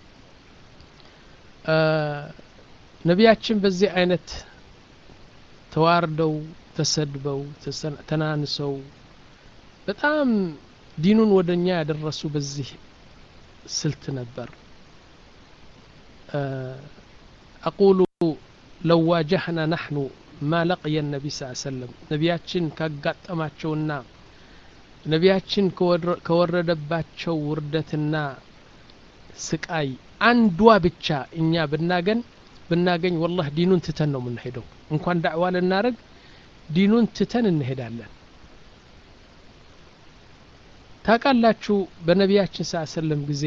S1: ነቢያችን በዚህ አይነት ተዋርደው ተሰድበው ተናንሰው በጣም ዲኑን ወደኛ ያደረሱ በዚህ ስልት ነበር أقول لو واجهنا نحن ما لقي النبي صلى الله عليه وسلم ነቢያችን ካጋጠማቸውና ነቢያችን ከወረደባቸው ውርደትና ስቃይ አንዷ ብቻ እኛ ብናገኝ ብናገኝ والله ዲኑን ትተን ነው የምንሄደው እንኳን ዳዕዋ ለናረግ ዲኑን ትተን እንሄዳለን ታቃላችሁ በነቢያችን ሰለላሁ ጊዜ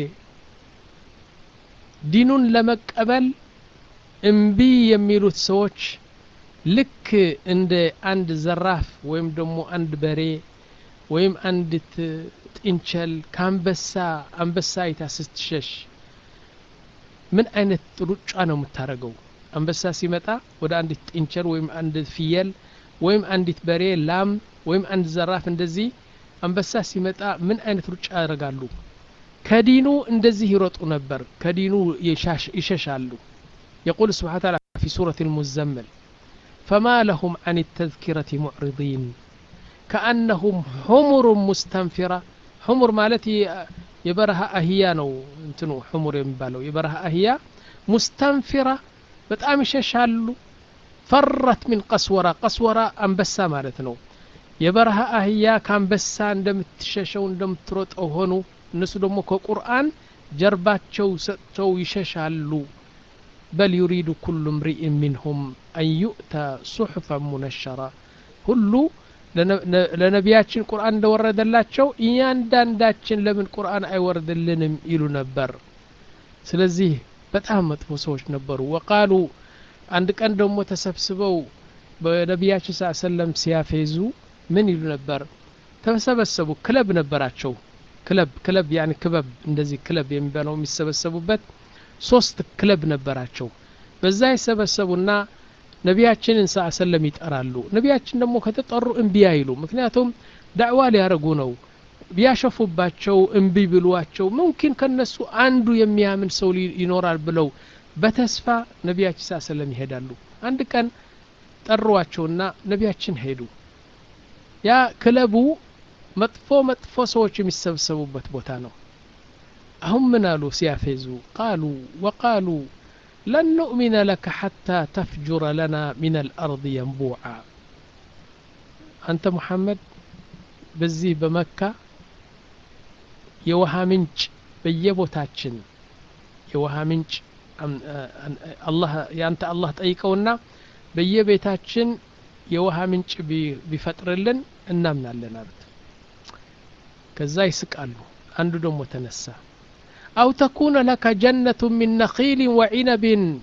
S1: ዲኑን ለመቀበል እምቢ የሚሉት ሰዎች ልክ እንደ አንድ ዘራፍ ወይም ደግሞ አንድ በሬ ወይም አንድ ጥንቸል ካንበሳ አንበሳ ይታስተሸሽ ምን አይነት ሩጫ ነው የምታረገው አንበሳ ሲመጣ ወደ አንድ ጥንቸል ወይም አንድ ፍየል ወይም አንዲት በሬ ላም ወይም አንድ ዘራፍ እንደዚህ አንበሳ ሲመጣ ምን አይነት ሩጫ ያደርጋሉ ከዲኑ እንደዚህ ይሮጡ ነበር ከዲኑ ይሸሻሉ يقول سبحانه وتعالى في سورة المزمل فما لهم عن التذكرة معرضين كأنهم حمر مستنفرة حمر مالتي يبرها أهيانو انتنو حمر يمبالو يبرها أهيا مستنفرة بتأم يششالو فرت من قسورة قسورة أنبسا مالتنو يبرها أهيا كان بسا عندما تششو عندما تروت أو هنو النسو دمو كقرآن جرباتشو ستو يششالو بل يريد كل امرئ منهم أن يؤتى صحفا منشرة كله ለነቢያችን ቁርአን እንደወረደላቸው እያንዳንዳችን ለምን ቁርአን አይወርድልንም ይሉ ነበር ስለዚህ በጣም መጥፎ ሰዎች ነበሩ ወቃሉ አንድ ቀን ደግሞ ተሰብስበው በነቢያችን ሰለላሁ ሲያፈዙ ምን ይሉ ነበር ተሰበሰቡ ክለብ ነበራቸው ክለብ ክለብ يعني ክበብ እንደዚህ ክለብ የሚባለው የሚሰበሰቡበት ሶስት ክለብ ነበራቸው በዛ ይሰበሰቡና ነቢያችንን ሰለላሁ ይጠራሉ ነቢያችን ደግሞ ከተጠሩ እንቢ አይሉ ምክንያቱም ዳዕዋ ሊያረጉ ነው ቢያሸፉባቸው እንቢ ብሏቸው ሙምኪን ከነሱ አንዱ የሚያምን ሰው ይኖራል ብለው በተስፋ ነቢያችን ሰለላሁ ዐለይሂ ወሰለም ይሄዳሉ አንድ ቀን ጠሯቸውና ነቢያችን ሄዱ ያ ክለቡ መጥፎ መጥፎ ሰዎች የሚሰበሰቡበት ቦታ ነው አሁን ምን አሉ ሲያፈዙ قالوا وقالوا لن نؤمن لك حتى تفجر لنا من الأرض ينبوعا أنت محمد በዚህ በመካ የውሃ ምንጭ በየቦታችን የውሃ ምንጭ አላህ ያንተ አላህ ጠይቀውና በየቤታችን የውሃ ምንጭ ቢፈጥርልን እናምናለን አሉት ከዛ ይስቃሉ አንዱ ደግሞ ተነሳ أو تكون لك جنة من نخيل وعنب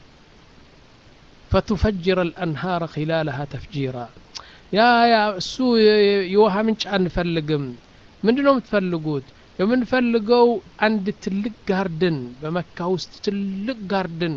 S1: فتفجر الأنهار خلالها تفجيرا يا يا سو يوها منش አንፈልግም ምንድነው የምትፈልጉት የምንፈልገው አንድ ትልቅ ጋርደን በመካ ውስጥ ትልቅ ጋርደን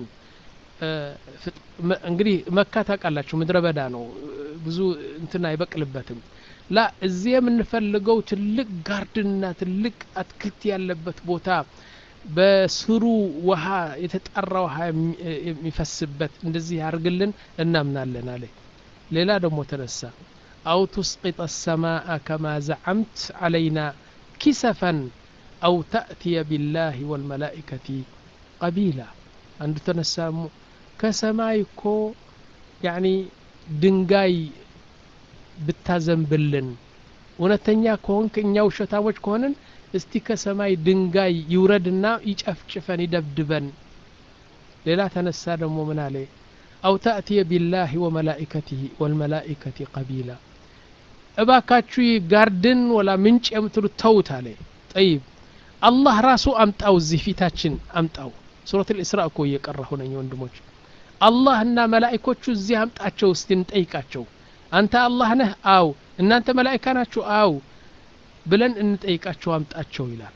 S1: እንግዲህ መካ ታውቃላችሁ ምድረ በዳ ነው ብዙ እንትና አይበቅልበትም ላ እዚህ የምንፈልገው ትልቅ ጋርደንና ትልቅ አትክልት ያለበት ቦታ በስሩ ውሃ የተጣራ ውሃ የሚፈስበት እንደዚህ ያርግልን እናምናለን አለ ሌላ ደግሞ ተነሳ أو تسقط السماء كما زعمت علينا كسفا أو تأتي بالله والملائكة قبيلا عنده تنسى كسمايكو يعني دنجاي بتازم بلن ونتنيا كون كنياو شتاوج كونن استي كسماي دنجاي يوردنا يجفجفن يدبدبن ليلا تنسى دمو من عليه أو تأتي بالله وملائكته والملائكة قبيلا እባካችሁ ጋርደን ወላ ምንጭ የምትሉት ተውት አለ طيب አላህ ራሱ አምጣው እዚህ ፊታችን አምጣው ሱረቱ الإسراء እኮ እየቀራሁ ነኝ ወንድሞች አላህና መላእክቶቹ እዚህ አምጣቸው እስቲ እንጠይቃቸው አንተ አላህ ነህ አው እናንተ መላእክታ ናችሁ አው ብለን እንጠይቃቸው አምጣቸው ይላል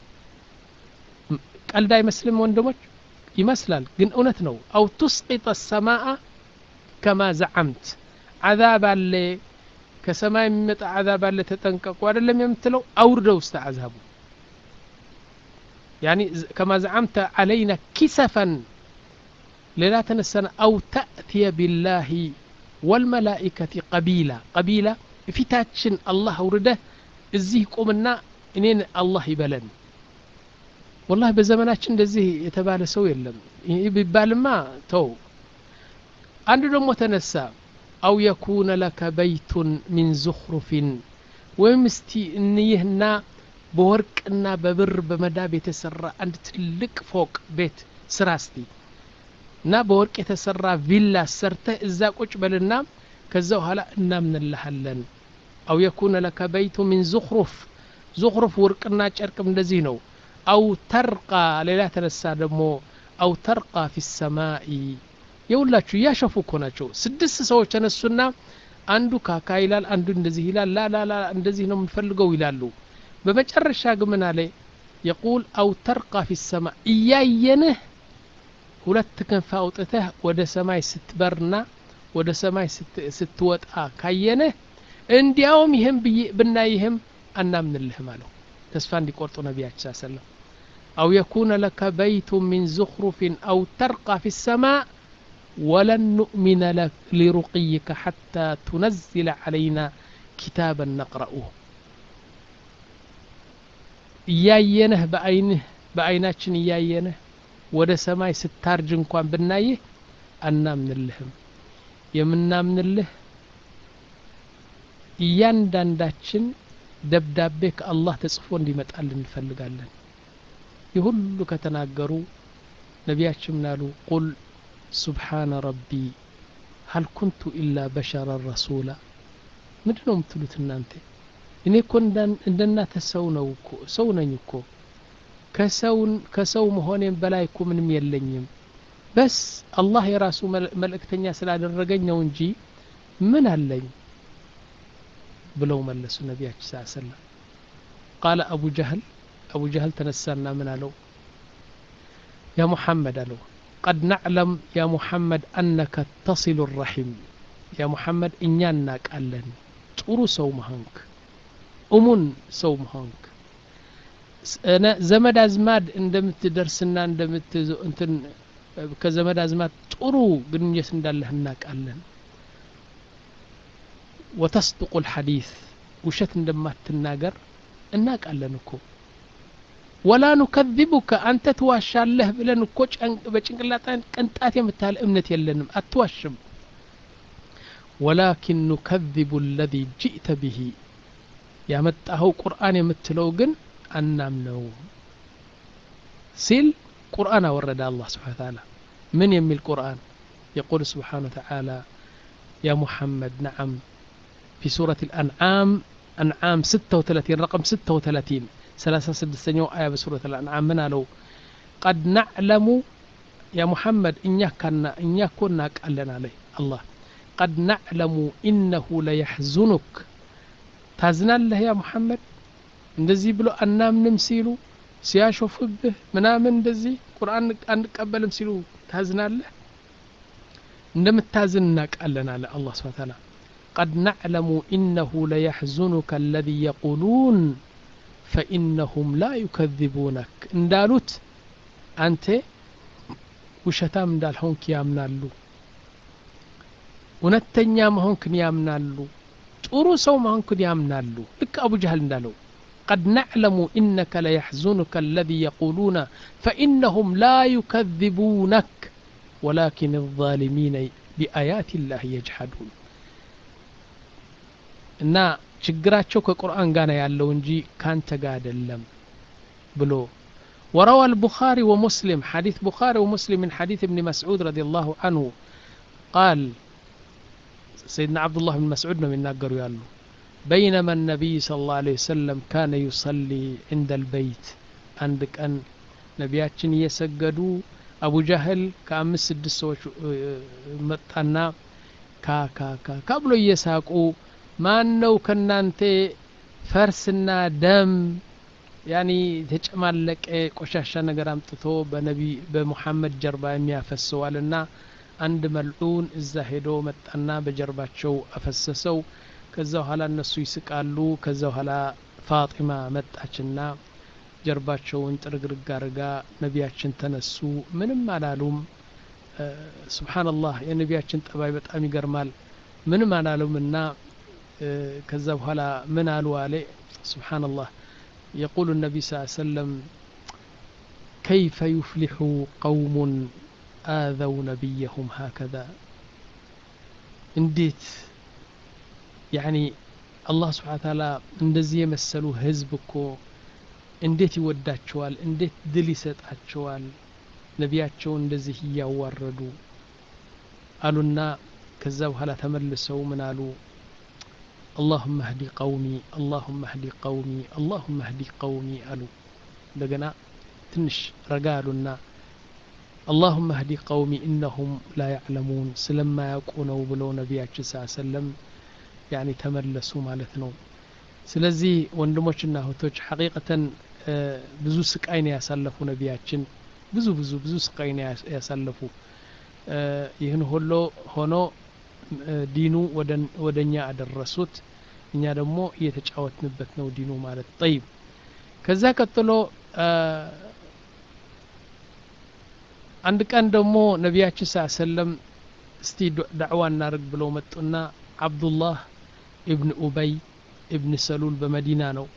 S1: ቀልድ አይመስልም ወንድሞች ይመስላል ግን እውነት ነው أو تسقط السماء كما زعمت عذاب አለ ከሰማይ የሚመጣ عذاب አለ ተጠንቀቁ አይደለም የምትለው አውርደው እስተ عذابу يعني كما زعمت علينا كسفا لا تنسنا أو تأتي بالله والملائكة قبيلا قبيلا ፊታችን አላህ አውርደ እዚህ ቆምና እኔን አላህ ይበለን والله በዘመናችን እንደዚህ የተባለ ሰው የለም ይባልማ ተው አንዱ ደግሞ ተነሳ أو يكون لك بيت من زخرف ومستي انيهنا بورقنا ببر بمداب يتسرى عند تلق فوق بيت سراستي نا بورق يتسرى فيلا سرته اذا قچ بلنا كذا ኋላ እናምንልሃለን أو يكون لك بيت من زخرف زخرف ወርቅና ጨርቅም እንደዚህ ነው أو ترقى ሌላ ተነሳ ደግሞ أو ترقى في السماء የውላችሁ ያሸፉ እኮ ናቸው ስድስት ሰዎች ተነሱና አንዱ ካካ ይላል አንዱ እንደዚህ ይላል ላ ላ ላ እንደዚህ ነው የምንፈልገው ይላሉ በመጨረሻ ግን ምን አለ يقول أو ترقى في السماء እያየንህ ሁለት ክንፍ አውጥተህ ወደ ሰማይ ስትበርና ወደ ሰማይ ስትወጣ ካየንህ እንዲያውም ይሄን ብናይህም አናምንልህም አለው ተስፋ እንዲቆርጡ ነብያችን ሰለላሁ ዐለይሂ ወሰለም أو يكون لك بيت من زخرف أو ترقى في السماء ولن نؤمن لك لرقيك حتى تنزل علينا كتابا نقرأه እያየንህ በአይንህ በአይናችን እያየንህ ወደ ሰማይ ስታርጅ እንኳን ብናይህ አናምንልህም የምናምንልህ እያንዳንዳችን ደብዳቤ ከአላህ ተጽፎ እንዲመጣልን እንፈልጋለን ይሁሉ ከተናገሩ ነቢያችን ምናሉ ቁል سبحان ربي هل كنت إلا بشرا رسولا ምንድነው የምትሉት እናንተ እኔ እኮ እንደናንተ ሰው ነው እኮ ሰው ነኝ እኮ ከሰው ከሰው መሆኔን በላይ እኮ ምንም የለኝም በስ አላህ የራሱ መልእክተኛ ስላደረገኝ ነው እንጂ ምን አለኝ ብለው መለሱ ነብያችን ሰለላሁ ዐለይሂ ወሰለም قال ابو جهل ابو جهل ተነሳና ምን አለው يا محمد አለው قد نعلم يا محمد أنك تصل الرحم يا محمد إننا ناقالن ጥሩ ሰው መሆንክ እሙን ሰው መሆንክ እነ ዘመድ አዝማድ እንደምትደርስና እንደምት እንትን ከዘመድ አዝማድ ጥሩ ግንኙነት እንዳለህ እናቃለን وتصدق الحديث ውሸት እንደማትናገር እናቃለን እኮ ولا نكذبك አንተ ትዋሻለህ ብለን እኮ በጭንቅላታን ቅንጣት የምታል እምነት የለንም አትዋሽም ولكن نكذب الذي جئت به ያመጣኸው ቁርአን የምትለው ግን አናምነው ሲል ቁርአን አወረደ አላህ Subhanahu Wa Ta'ala من يميل القرآن يقول سبحانه وتعالى يا محمد نعم في سورة الأنعام أنعام ستة وثلاثين رقم ستة وثلاثين ثلاثة سدسين آية بسورة الأنعام من قالوا قد نعلم يا محمد إنك كنا إنك كنا قالنا عليه الله قد نعلم إنه ليحزنك تازنا له يا محمد እንደዚህ ብሎ አናምንም ሲሉ ሲያሾፍብህ ምናምን እንደዚህ ቁርአን አንቀበልም ሲሉ ታዝናለህ እንደምታዝን እናቃለን አለ አላህ Subhanahu Wa Ta'ala قد نعلم إنه ليحزنك الذي يقولون فإنهم لا يكذبونك እንዳሉት አንተ ውሸታም እንዳልሆንክ ያምናሉ እውነተኛ መሆንክን ያምናሉ ጥሩ ሰው መሆንክን ያምናሉ ልክ አቡ ጀህል እንዳለው قد نعلم إنك ليحزنك الذي يقولون فإنهم لا يكذبونك ولكن الظالمين بآيات الله يجحدون እና ችግራቸው ከቁርአን ጋር ያለው እንጂ ካንተ ጋር አይደለም ብሎ وروى البخاري ومسلم حديث بخاري ومسلم من حديث ابن مسعود رضي الله عنه قال سيدنا عبد الله بن مسعود من ناقروا يالله بينما النبي صلى الله عليه وسلم كان يصلي عند البيت عندك أن نبياتشن يسجدوا أبو جهل كأمس سدس متنا كا كا كا قبلوا يساقوا ما أنه كنا أنت فرسنا دم يعني تجمل لك قشاشة نجرام تثو بنبي بمحمد جربا يافسوا لنا عند ملعون الزاهدو متنا بجربات شو أفسسوا كذا هلا الناس يسقالو كذا هلا فاطمة متأچنا جرباتشون ترغرغ አርጋ ነቢያችን ተነሱ ምንም አላሉም سبحان الله يا ነቢያችን ጠባይ በጣም ይገርማል ምንም አላሉምና ከዛ በኋላ ምን አሉ አለ سبحان الله يقول النبي صلى الله عليه وسلم كيف يفلح قوم آذوا نبيهم هكذا انديت يعني الله سبحانه وتعالى እንደዚህ የመሰሉ ህዝብ እኮ እንዴት ይወዳቸዋል እንዴት ድል ይሰጣቸዋል ነቢያቸው እንደዚህ ያዋረዱ አሉና ከዛ በኋላ ተመልሰው ምን አሉ اللهم اهدي قومي اللهم اهدي قومي اللهم اهدي قومي አሉ እንደገና ትንሽ ረጋሉና اللهم اهدي قومي انهم لا يعلمون ስለማ ያውቁነው ብለው ነቢያችን ሰለላሁ ዐለይሂ ወሰለም يعني تملسوا مالتنا ስለዚህ ወንድሞችና እህቶች ሐቂቀተን ብዙ ስቃይ ነው ያሳለፉ ነቢያችን ብዙ ብዙ ብዙ ስቃይ ነው ያሳለፉ ይህን ሁሉ ሆኖ ዲኑ ወደኛ አደረሱት እኛ ደግሞ እየተጫወትንበት ነው ዲኑ ማለት طيب ከዛ ቀጥሎ አንድ ቀን ደግሞ ነቢያችን ሰለላሁ ዐለይሂ ወሰለም እስቲ ዳዕዋ እናርግ ብለው መጡና አብዱላህ ابن أبي ابن سلول بمدينة نو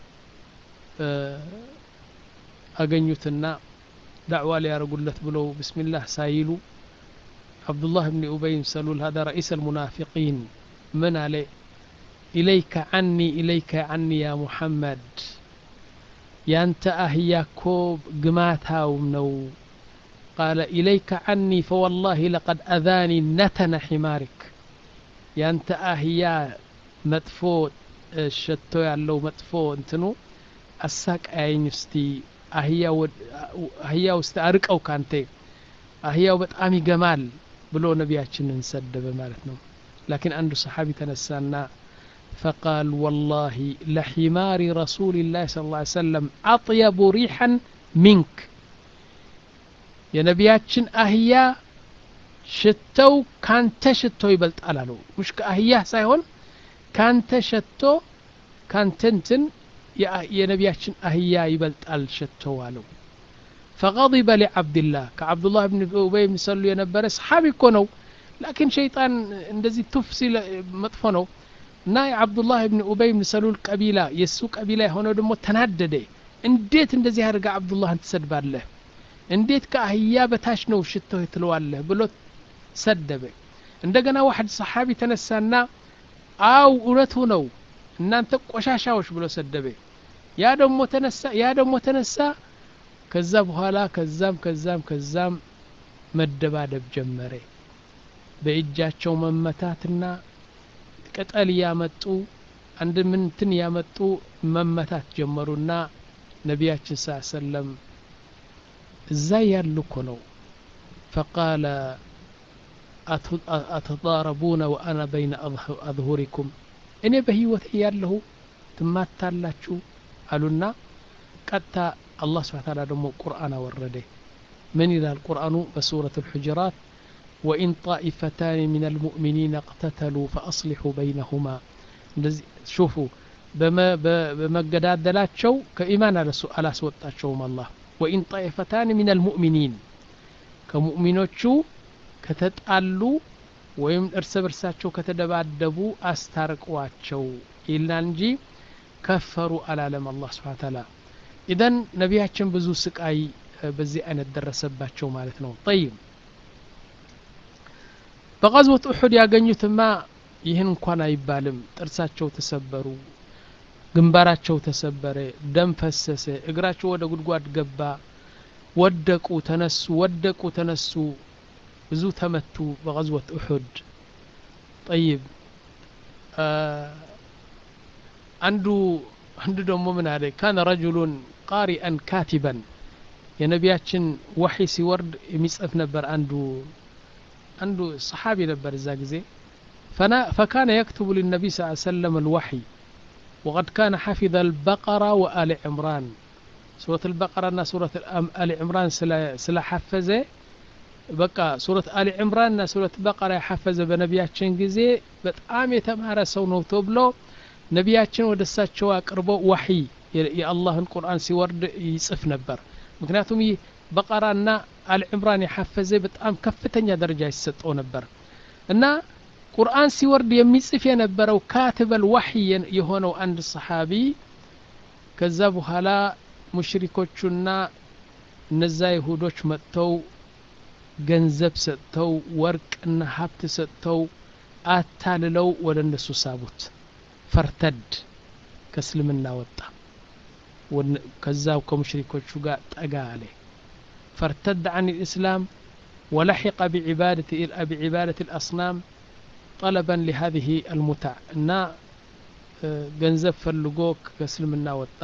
S1: أغنيوتنا دعوة ليارقلت بلو بسم الله سايلو عبد الله ابن أبي بن سلول هذا رئيس المنافقين من عليه إليك عني إليك عني يا محمد يا أنت أهياكوب قماتها ومنو قال إليك عني فوالله لقد أذاني نتن حمارك يا أنت أهيا መጥፎ ሸቶ ያለው መጥፎ እንትኑ አሳቃየኝ እስቲ አህያው አህያው እስቲ አርቀው ካንተ አህያው በጣም ይገማል ብሎ ነቢያችንን ሰደበ ማለት ነው لكن አንዱ ሰሃቢ ተነሳና فقال والله لحمار رسول الله صلى الله عليه وسلم أطيب ريحا منك يا ነቢያችን አህያ ሽተው ካንተ ሽቶ ይበልጣል አለው مش ከአህያ ሳይሆን ካንተ ሸቶ ካንተንትን የነቢያችን አህያ ይበልጣል ሸተው አለው فغضب لعبد الله كعبد الله بن أبي بن سلول የነበረ ሰሓቢ እኮ ነው لكن شيطان እንደዚህ ተፍሲል መጥፎ ነው እና የአብዱላህ ኢብኑ ኡበይ ኢብኑ ሰሉል ቀቢላ የሱ ቀቢላ የሆነው ደግሞ ተናደደ እንዴት እንደዚህ አድርጋ አብዱላህን ትሰድባለህ እንዴት ከአህያ በታች ነው ሽተው ትለዋለህ ብሎ ሰደበ እንደገና ዋحد ሰሓቢ ተነሳና አው እውነቱ ነው እናንተ ቆሻሻዎች ብሎ ሰደበ ያ ደግሞ ተነሳ ያ ደግሞ ተነሳ ከዛ በኋላ ከዛም ከዛም ከዛም መደባደብ ጀመረ በእጃቸው መመታትና ቅጠል ያመጡ አንድ ምንትን ያመጡ መመታት ጀመሩና ነቢያችን ሰለላሁ እዛ ያሉ እኮ ነው فقال أتضاربون وأنا بين أظهركم እኔ በህይወት ያለሁ ትማታላችሁ አሉና ቀጣ الله سبحانه وتعالى دمو قرآن ورده من إلى القرآن بسورة الحجرات وإن طائفتان من المؤمنين اقتتلوا فأصلحوا بينهما شوفوا بما بما قداد دلات شو كإيمان على سوطات شوم الله وإن طائفتان من المؤمنين كمؤمنات شو كتتقلوا ويم ارس برسات شو كتدبادبوا أستارقوات شو إلا نجي كفروا على لم الله سبحانه وتعالى إذن نبياتشن بزو سقاي بزي أنا درسباتشو مالتنا طيب بغزوة أحد ያገኙትማ ይህን እንኳን አይባልም ጥርሳቸው ተሰበሩ ግንባራቸው ተሰበረ ደም ፈሰሰ እግራቸው ወደ ጉድጓድ ገባ ወደቁ ተነሱ ወደቁ ተነሱ ብዙ ተመቱ በغزوة أحد طيب አንዱ አንዱ ደግሞ ምን አለ كان رجل قارئا كاتبا የነቢያችን ወህይ ሲወርድ የሚጽፍ ነበር አንዱ አንዱ ሰሃቢ ነበር እዛ ጊዜ فنا فكان يكتب للنبي صلى الله عليه وسلم الوحي وقد كان حفظ البقرة وآل عمران سورة البقرة እና سورة آل عمران ስለ حفظ በቃ سورة آل عمران እና سورة البقرة يحفظ በነቢያችን ጊዜ በጣም የተማረ ሰው ነው ተብሎ ነቢያችን ወደሳቸው አቅርቦ ወህይ የአላህን ቁርአን ሲወርድ ይጽፍ ነበር ምክንያቱም በቀራና አልዕምራን የሐፈዘ በጣም ከፍተኛ ደረጃ ይሰጠው ነበር እና ቁርአን ሲወርድ የሚጽፍ የነበረው ካትበል ወህይ የሆነው አንድ ሰሃቢ ከዛ በኋላ ሙሽሪኮቹና እነዛ ይሁዶች መጥተው ገንዘብ ሰጥተው ወርቅና ሀብት ሰጥተው አታልለው ወደ እነሱ ሳቡት ፈርተድ ከእስልምና ወጣ كذاب كمشركوቹ ጋር ጠጋ አለ فارتد عن الإسلام ولحق بعبادة بعبادة الأصنام طلبا لهذه المتع እና ገንዘብ ፈልጎ ከእስልምና ወጣ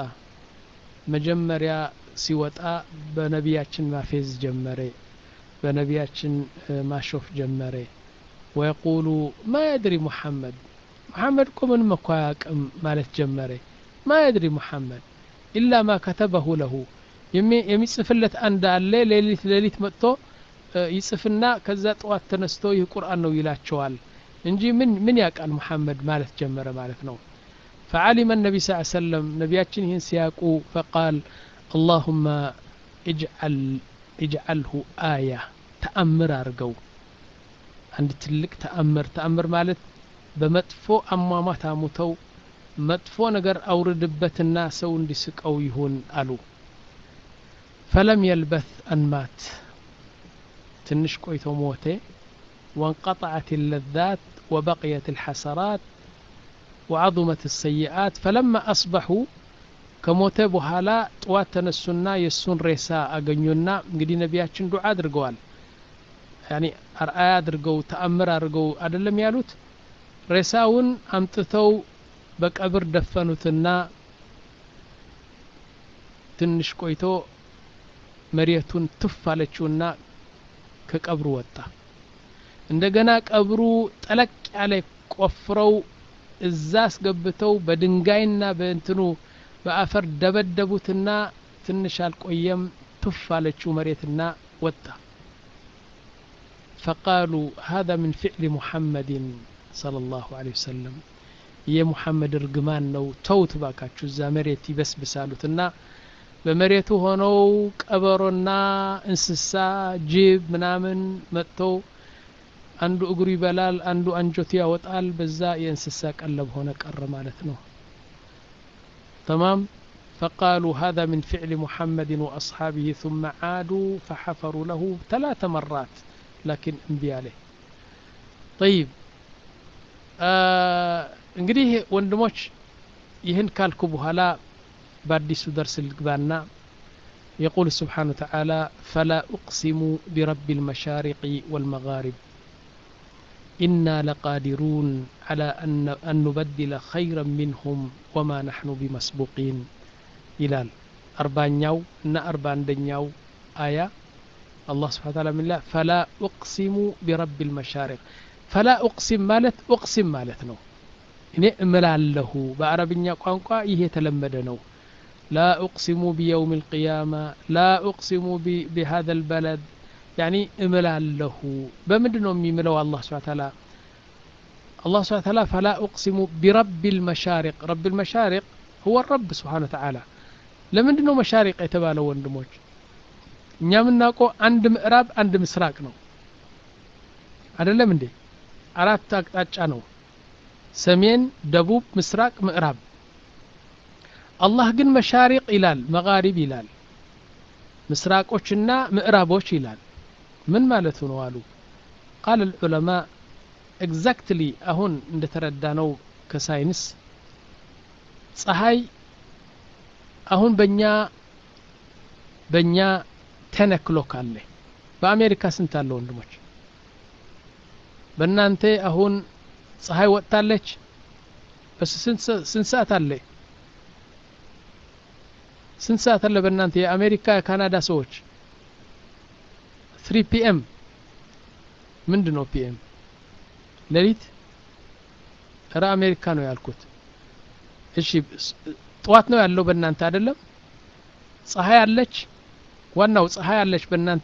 S1: መጀመሪያ ሲወጣ በነቢያችን ማፌዝ ጀመረ በነቢያችን ማሾፍ ጀመረ ويقول ما يدري محمد محمد كمن مكواقم ማለት ጀመረ ما يدري محمد إلا ما كتبه له የሚጽፍለት አንድ አለ ሌሊት ሌሊት መጥቶ ይጽፍና ከዛ ጧት ተነስቶ ይህ ቁርአን ነው ይላቸዋል እንጂ ምን ምን ያቃል መሐመድ ማለት ጀመረ ማለት ነው فعلم النبي صلى الله عليه وسلم ነቢያችን ይህን ሲያቁ فقال اللهم اجعل اجعله آية ተአምር አርገው አንድ ትልቅ ተአምር ተአምር ማለት በመጥፎ አሟሟት አሙተው መጥፎ ነገር አውርድበትና ሰው እንዲስቀው ይሁን አሉ فلم يلبث أن مات ትንሽ ቆይቶ ሞተ وانقطعت اللذات وبقيت الحسرات وعظمت السيئات فلما أصبحوا ከሞተ በኋላ ጧት ተነሱና የሱን ሬሳ አገኙና እንግዲህ ነቢያችን ዱዓ አድርገዋል يعني አርአያ አድርገው ተአምር አድርገው አይደለም ያሉት ሬሳውን አምጥተው በቀብር ደፈኑትና ትንሽ ቆይቶ መሪያቱን ትፋለችውና ከቀብሩ ወጣ እንደገና ቀብሩ ጠለቅ ያለ ቆፍረው እዛ አስገብተው በድንጋይና በእንትኑ በአፈር ደበደቡትና ትንሽ አልቆየም ትፋለችው መሪያትና ወጣ فقالوا هذا من فعل محمد صلى الله عليه وسلم የሙሐመድ እርግማን ነው ተውት ባካችሁ እዛ መሬት ይበስብሳሉትና በመሬቱ ሆነው ቀበሮና እንስሳ ጅብ ምናምን መጥተው አንዱ እግሩ ይበላል አንዱ አንጆቱ ያወጣል በዛ የእንስሳ ቀለብ ሆነ ቀረ ማለት ነው تمام فقالوا هذا من فعل محمد وأصحابه ثم عادوا فحفروا له ثلاث مرات لكن انبي عليه طيب እንግዲህ ወንድሞች ይህን ካልኩ በኋላ በአዲሱ ደርስ ልግባና يقول سبحانه وتعالى فلا أقسم برب المشارق والمغارب إنا لقادرون على أن نبدل خيرا منهم وما نحن بمسبوقين إلال أربانياو نا أربان دنياو آية الله سبحانه وتعالى من الله فلا أقسم برب المشارق فلا أقسم مالت أقسم مالتنا إني أملاله بعربية قانقا إيه تلمدنو لا أقسم بيوم القيامة لا أقسم بهذا البلد يعني أملاله بمدنو ميملو الله سبحانه وتعالى الله سبحانه وتعالى فلا أقسم برب المشارق رب المشارق هو الرب سبحانه وتعالى لمدنو مشارق يتبالو وندموج نعم ناقو عند مقرب عند مسراق نو هذا من دي አራት አቅጣጫ ነው ሰሜን ደቡብ ምስራቅ ምዕራብ አላህ ግን መሻሪቅ ይላል መጋሪብ ይላል ምስራቆችና ምዕራቦች ይላል ምን ማለት ነው አሉ قال العلماء exactly አሁን እንደተረዳነው ከሳይንስ ፀሐይ አሁን በእኛ በእኛ ten o'clock አለ በአሜሪካ ስንት አለ ወንድሞች በእናንተ አሁን ፀሐይ ወጣለች በስንት ሰዓት አለ ስንት ሰዓት አለ በእናንተ የአሜሪካ ካናዳ ሰዎች three p m ምንድነው ፒኤም ሌሊት ራ አሜሪካ ነው ያልኩት እሺ ጠዋት ነው ያለው በእናንተ አይደለም ፀሐይ አለች ዋናው ፀሐይ አለች በእናንተ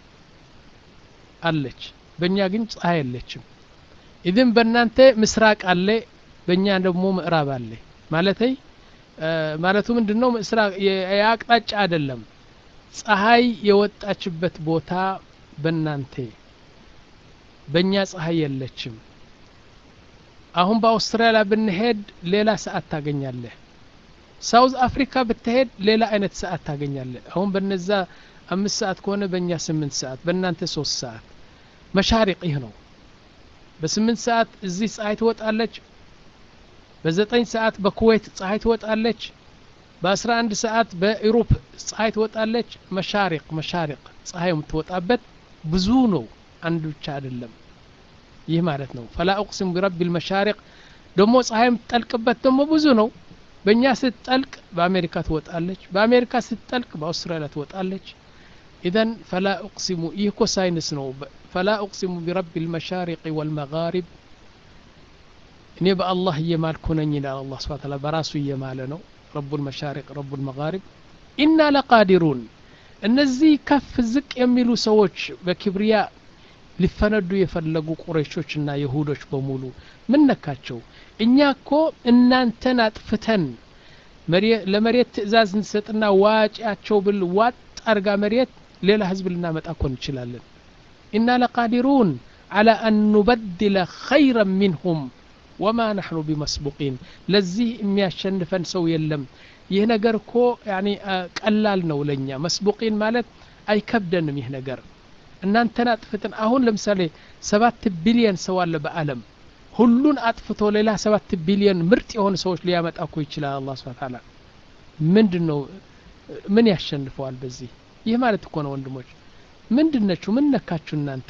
S1: አለች በእኛ ግን ፀሐይ የለችም ኢድን በእናንተ ምስራቅ አለ በእኛ ደግሞ ምዕራብ አለ ማለቴ ማለቱ ምንድነው ምስራቅ የአቅጣጫ አይደለም ፀሐይ የወጣችበት ቦታ በእናንተ በእኛ ፀሐይ የለችም አሁን በአውስትራሊያ ብንሄድ ሌላ ሰዓት ታገኛለህ ሳውዝ አፍሪካ ብትሄድ ሌላ አይነት ሰዓት ታገኛለህ አሁን በነዛ አምስት ሰዓት ከሆነ በእኛ ስምንት ሰዓት በእናንተ ሶስት ሰዓት መሻሪቅ ይህ ነው በስምንት ሰዓት እዚህ ፀሐይ ትወጣለች በዘጠኝ ሰዓት በኩዌት ፀሐይ ትወጣለች በአስራ አንድ ሰዓት በኢሮፕ ፀሐይ ትወጣለች መሻሪቅ መሻሪቅ ፀሐይ የምትወጣበት ብዙ ነው አንድ ብቻ አይደለም ይህ ማለት ነው فلا اقسم برب المشارق ደግሞ ፀሐይ የምትጠልቅበት ደግሞ ብዙ ነው በእኛ ስትጠልቅ በአሜሪካ ትወጣለች በአሜሪካ ስትጠልቅ በአውስትራሊያ ትወጣለች إذن فلا أقسم إيكو ساينس نو فلا أقسم برب المشارق والمغارب نبأ الله يمال كونني إلى الله سبحانه وتعالى براسو يمالنو رب المشارق رب المغارب إنا لقادرون النزي كف زك يميلو سووش بكبرياء لفندو يفلقو قريشوشنا يهودوش بمولو من نكاتشو إنياكو إنانتن أطفتن لمريت تئزاز نستنا واجعاتشو بالوات أرقى مريت ليلة حزب لنا متأكون نشلالن إنا لقادرون على أن نبدل خيرا منهم وما نحن بمسبوقين لزيه إمي الشنفن سو يلم يهنقر كو يعني قلالنا ولنيا مسبوقين مالت أي كبدن يهنقر إن أنتنا أطفتن أهون لمسالي سبات بليون سوال بألم هلون أطفتو ليلة سبات بليون مرتي هون سوش ليامت أكو يشلال الله سبحانه وتعالى من دنو من يشنفوا البزي ይህ ማለት እኮ ነው ወንድሞች ምንድነው ምን ነካችሁ እናንተ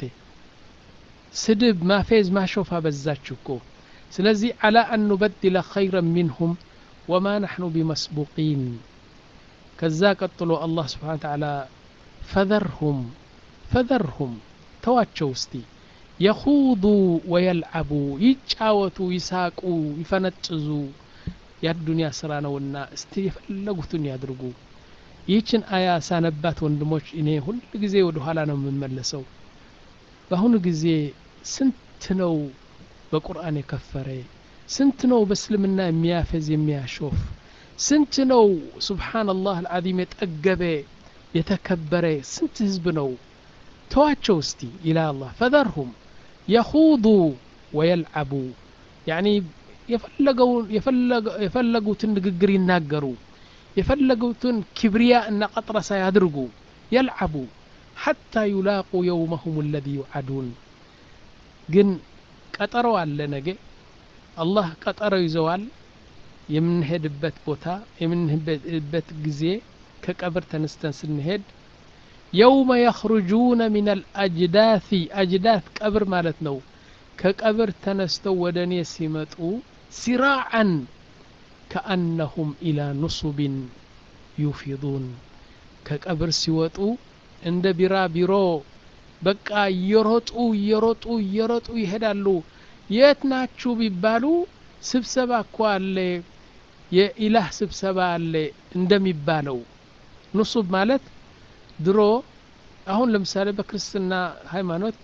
S1: ስድብ ማፌዝ ማሾፋ በዛችሁ እኮ ስለዚህ على ان نبدل خيرا منهم وما نحن بمسبوقين ከዛ ቀጥሎ አላህ Subhanahu Wa Ta'ala فذرهم فذرهم ተዋቸው እስቲ يخوضوا ويلعبوا ይጫወቱ ይሳቁ ይፈነጥዙ የዱንያ ስራ ነውና እስቲ የፈለጉትን ያድርጉ ይህችን አያ ሳነባት ወንድሞች እኔ ሁሉ ጊዜ ወደ ኋላ ነው የምመለሰው በአሁኑ ጊዜ ስንት ነው በቁርአን የከፈረ ስንት ነው በእስልምና የሚያፈዝ የሚያሾፍ ስንት ነው ሱብሃንአላህ አልዓዚም የጠገበ የተከበረ ስንት ህዝብ ነው ተዋቸው እስቲ ይላል አላህ ፈዘርሁም የኹዱ ወየልዓቡ ያኒ የፈለገው የፈለጉትን ንግግር ይናገሩ የፈለጉትን ክብሪያ እና ቀጥረሳ ያድርጉ የልዓቡ حتى يلاقوا يومهم الذي يوعدون ግን ቀጠሮ አለ ነገ አላህ ቀጠሮ ይዘዋል የምንሄድበት ቦታ የምንሄድበት ጊዜ ከቀብር ተነስተን ስንሄድ يوم يخرجون من الأجداث أجداث ቀብር ማለት ነው ከቀብር ተነስተው ወደኔ ሲመጡ ሲራዓን كأنهم إلى نصب يفيضون ከቀብር ሲወጡ እንደ ቢራ ቢሮ በቃ እየሮጡ እየሮጡ እየሮጡ ይሄዳሉ የት ናችሁ ቢባሉ ስብሰባ እኮ አለ የኢላህ ስብሰባ አለ እንደሚባለው ንሱብ ማለት ድሮ አሁን ለምሳሌ በክርስትና ሃይማኖት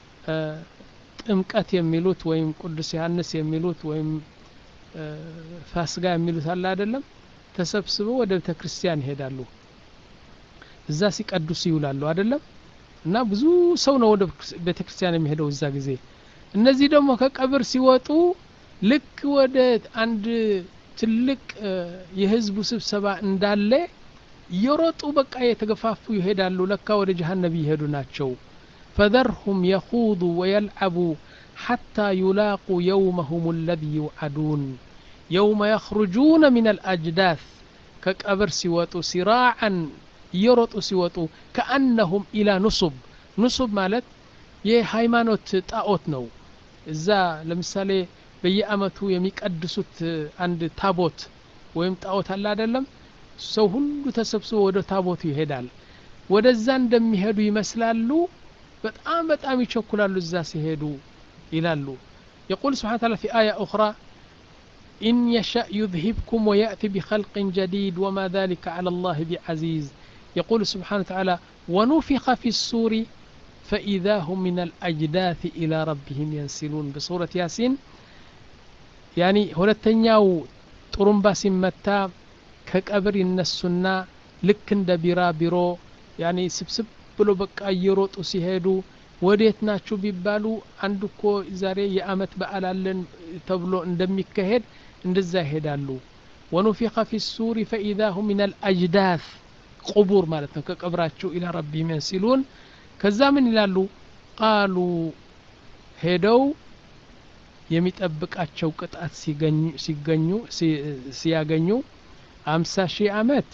S1: ጥምቀት የሚሉት ወይም ቅዱስ ዮሐንስ የሚሉት ወይም ፋሲካ የሚሉት አለ አይደለም ተሰብስበው ወደ ቤተክርስቲያን ይሄዳሉ እዛ ሲቀዱስ ይውላሉ አይደለም እና ብዙ ሰው ነው ወደ ቤተክርስቲያን የሚሄደው እዛ ጊዜ እነዚህ ደግሞ ከቀብር ሲወጡ ልክ ወደ አንድ ትልቅ የህዝቡ ስብሰባ እንዳለ ይሮጡ በቃ የተገፋፉ ይሄዳሉ ለካ ወደ ጀሃነም ይሄዱ ናቸው فذرهم يخوضوا ويلعبوا حتى يلاقوا يومهم الذي يوعدون يوم يخرجون من الأجداث كقبر سيوتو سراعا يروطوا سيوتو كأنهم إلى نصب نصب مالت የሃይማኖት ጣዖት ነው እዛ ለምሳሌ በየአመቱ የሚቀድሱት አንድ ታቦት ወይም ጣዖት አለ አይደለም ሰው ሁሉ ተሰብስቦ ወደ ታቦቱ ይሄዳል ወደዛ እንደሚሄዱ ይመስላሉ በጣም በጣም ይቸኩላሉ እዛ ሲሄዱ ይላሉ يقول سبحانه وتعالى في آية أخرى إن يشاء يذهبكم ويأتي بخلق جديد وما ذلك على الله بعزيز يقول سبحانه وتعالى ونفخ في الصور فإذا هم من الأجداث إلى ربهم ينسلون بصورة ياسين يعني ሁለተኛው ጥሩምባ ሲመታ ከቀብር ይነሱና ልክ እንደ ቢራ ቢሮ ያኒ ስብስብ ብሎ በቃ እየሮጡ ሲሄዱ ወዴት ናችሁ ቢባሉ አንድ እኮ ዛሬ የአመት በዓል አለን ተብሎ እንደሚከሄድ እንደዛ ይሄዳሉ ونفخ في الصور فإذا هم من الأجداث قبور ማለት ነው ከቀብራቸው إلى ربهم ينسلون ከዛ ምን ይላሉ ቃሉ ሄደው የሚጠብቃቸው ቅጣት ሲገኙ ሲገኙ ሲያገኙ አምሳ ሺህ አመት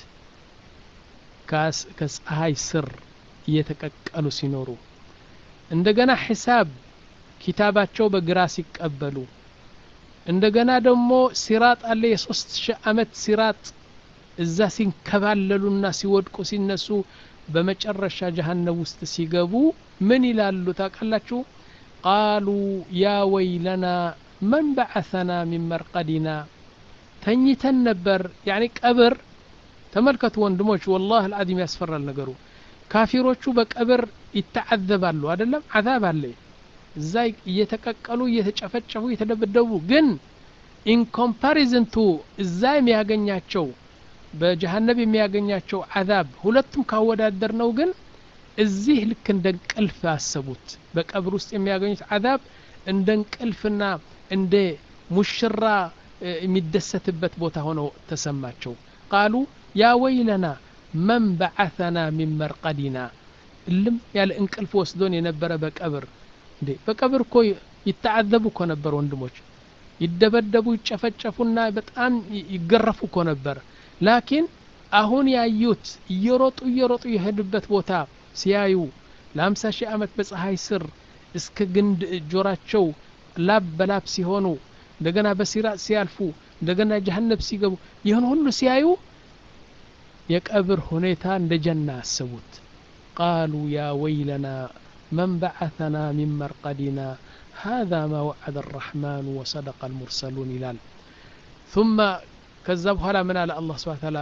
S1: ከፀሐይ ስር እየተቀቀሉ ሲኖሩ እንደገና ሒሳብ ኪታባቸው በግራ ሲቀበሉ እንደገና ደግሞ ሲራጥ አለ የሶስት ሺህ አመት ሲራጥ እዛ ሲንከባለሉና ሲወድቁ ሲነሱ በመጨረሻ ጀሃነም ውስጥ ሲገቡ ምን ይላሉ ታውቃላችሁ قالوا يا ويلنا من بعثنا من مرقدنا ተኝተን ነበር يعني ቀብር ተመልከቱ ወንድሞች والله العظيم ያስፈራል ነገሩ ካፊሮቹ በቀብር ይተዓዘባሉ አይደለም عذاب አለ እዛ እየተቀቀሉ እየተጨፈጨፉ እየተደበደቡ ግን in comparison to እዛ የሚያገኛቸው በጀሃነም የሚያገኛቸው عذاب ሁለቱም ካወዳደር ነው ግን እዚህ ልክ እንደ እንቅልፍ አሰቡት በቀብር ውስጥ የሚያገኙት عذاب እንደ እንቅልፍና እንደ ሙሽራ የሚደሰትበት ቦታ ሆኖ ተሰማቸው قالوا يا ويلنا من بعثنا من مرقدنا እልም ያለ እንቅልፍ ወስዶን የነበረ በቀብር እንዴ በቀብር እኮ ይተዓዘቡ እኮ ነበር ወንድሞች ይደበደቡ ይጨፈጨፉና በጣም ይገረፉ እኮ ነበር ላኪን አሁን ያዩት እየሮጡ እየሮጡ የሄዱበት ቦታ ሲያዩ ለአምሳ ሺህ አመት በፀሐይ ስር እስከ ግንድ ጆራቸው ላብ በላብ ሲሆኑ እንደገና በሲራጥ ሲያልፉ እንደገና ጀሃነም ሲገቡ ይሁን ሁሉ ሲያዩ የቀብር ሁኔታ እንደ ጀና አሰቡት قالوا يا ويلنا من بعثنا من مرقدنا هذا ما وعد الرحمن وصدق المرسلون إلال ثم كذبوا هلا من على الله سبحانه وتعالى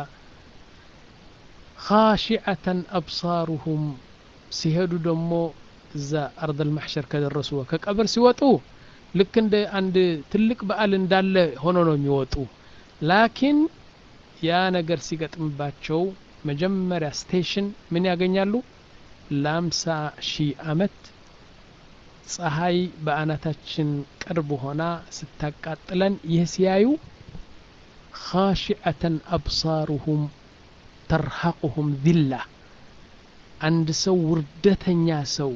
S1: خاشعة أبصارهم سيهدوا دمو ذا أرض المحشر كذا الرسول كقبر سواتو ልክ እንደ አንድ ትልቅ በዓል እንዳለ ሆኖ ነው የሚወጡ ላኪን ያ ነገር ሲገጥምባቸው መጀመሪያ ስቴሽን ምን ያገኛሉ ለአምሳ ሺህ አመት ፀሐይ በአናታችን ቅርብ ሆና ስታቃጥለን ይህ ሲያዩ خاشعة أبصارهم ترهقهم ذلة عند سو وردتنيا سو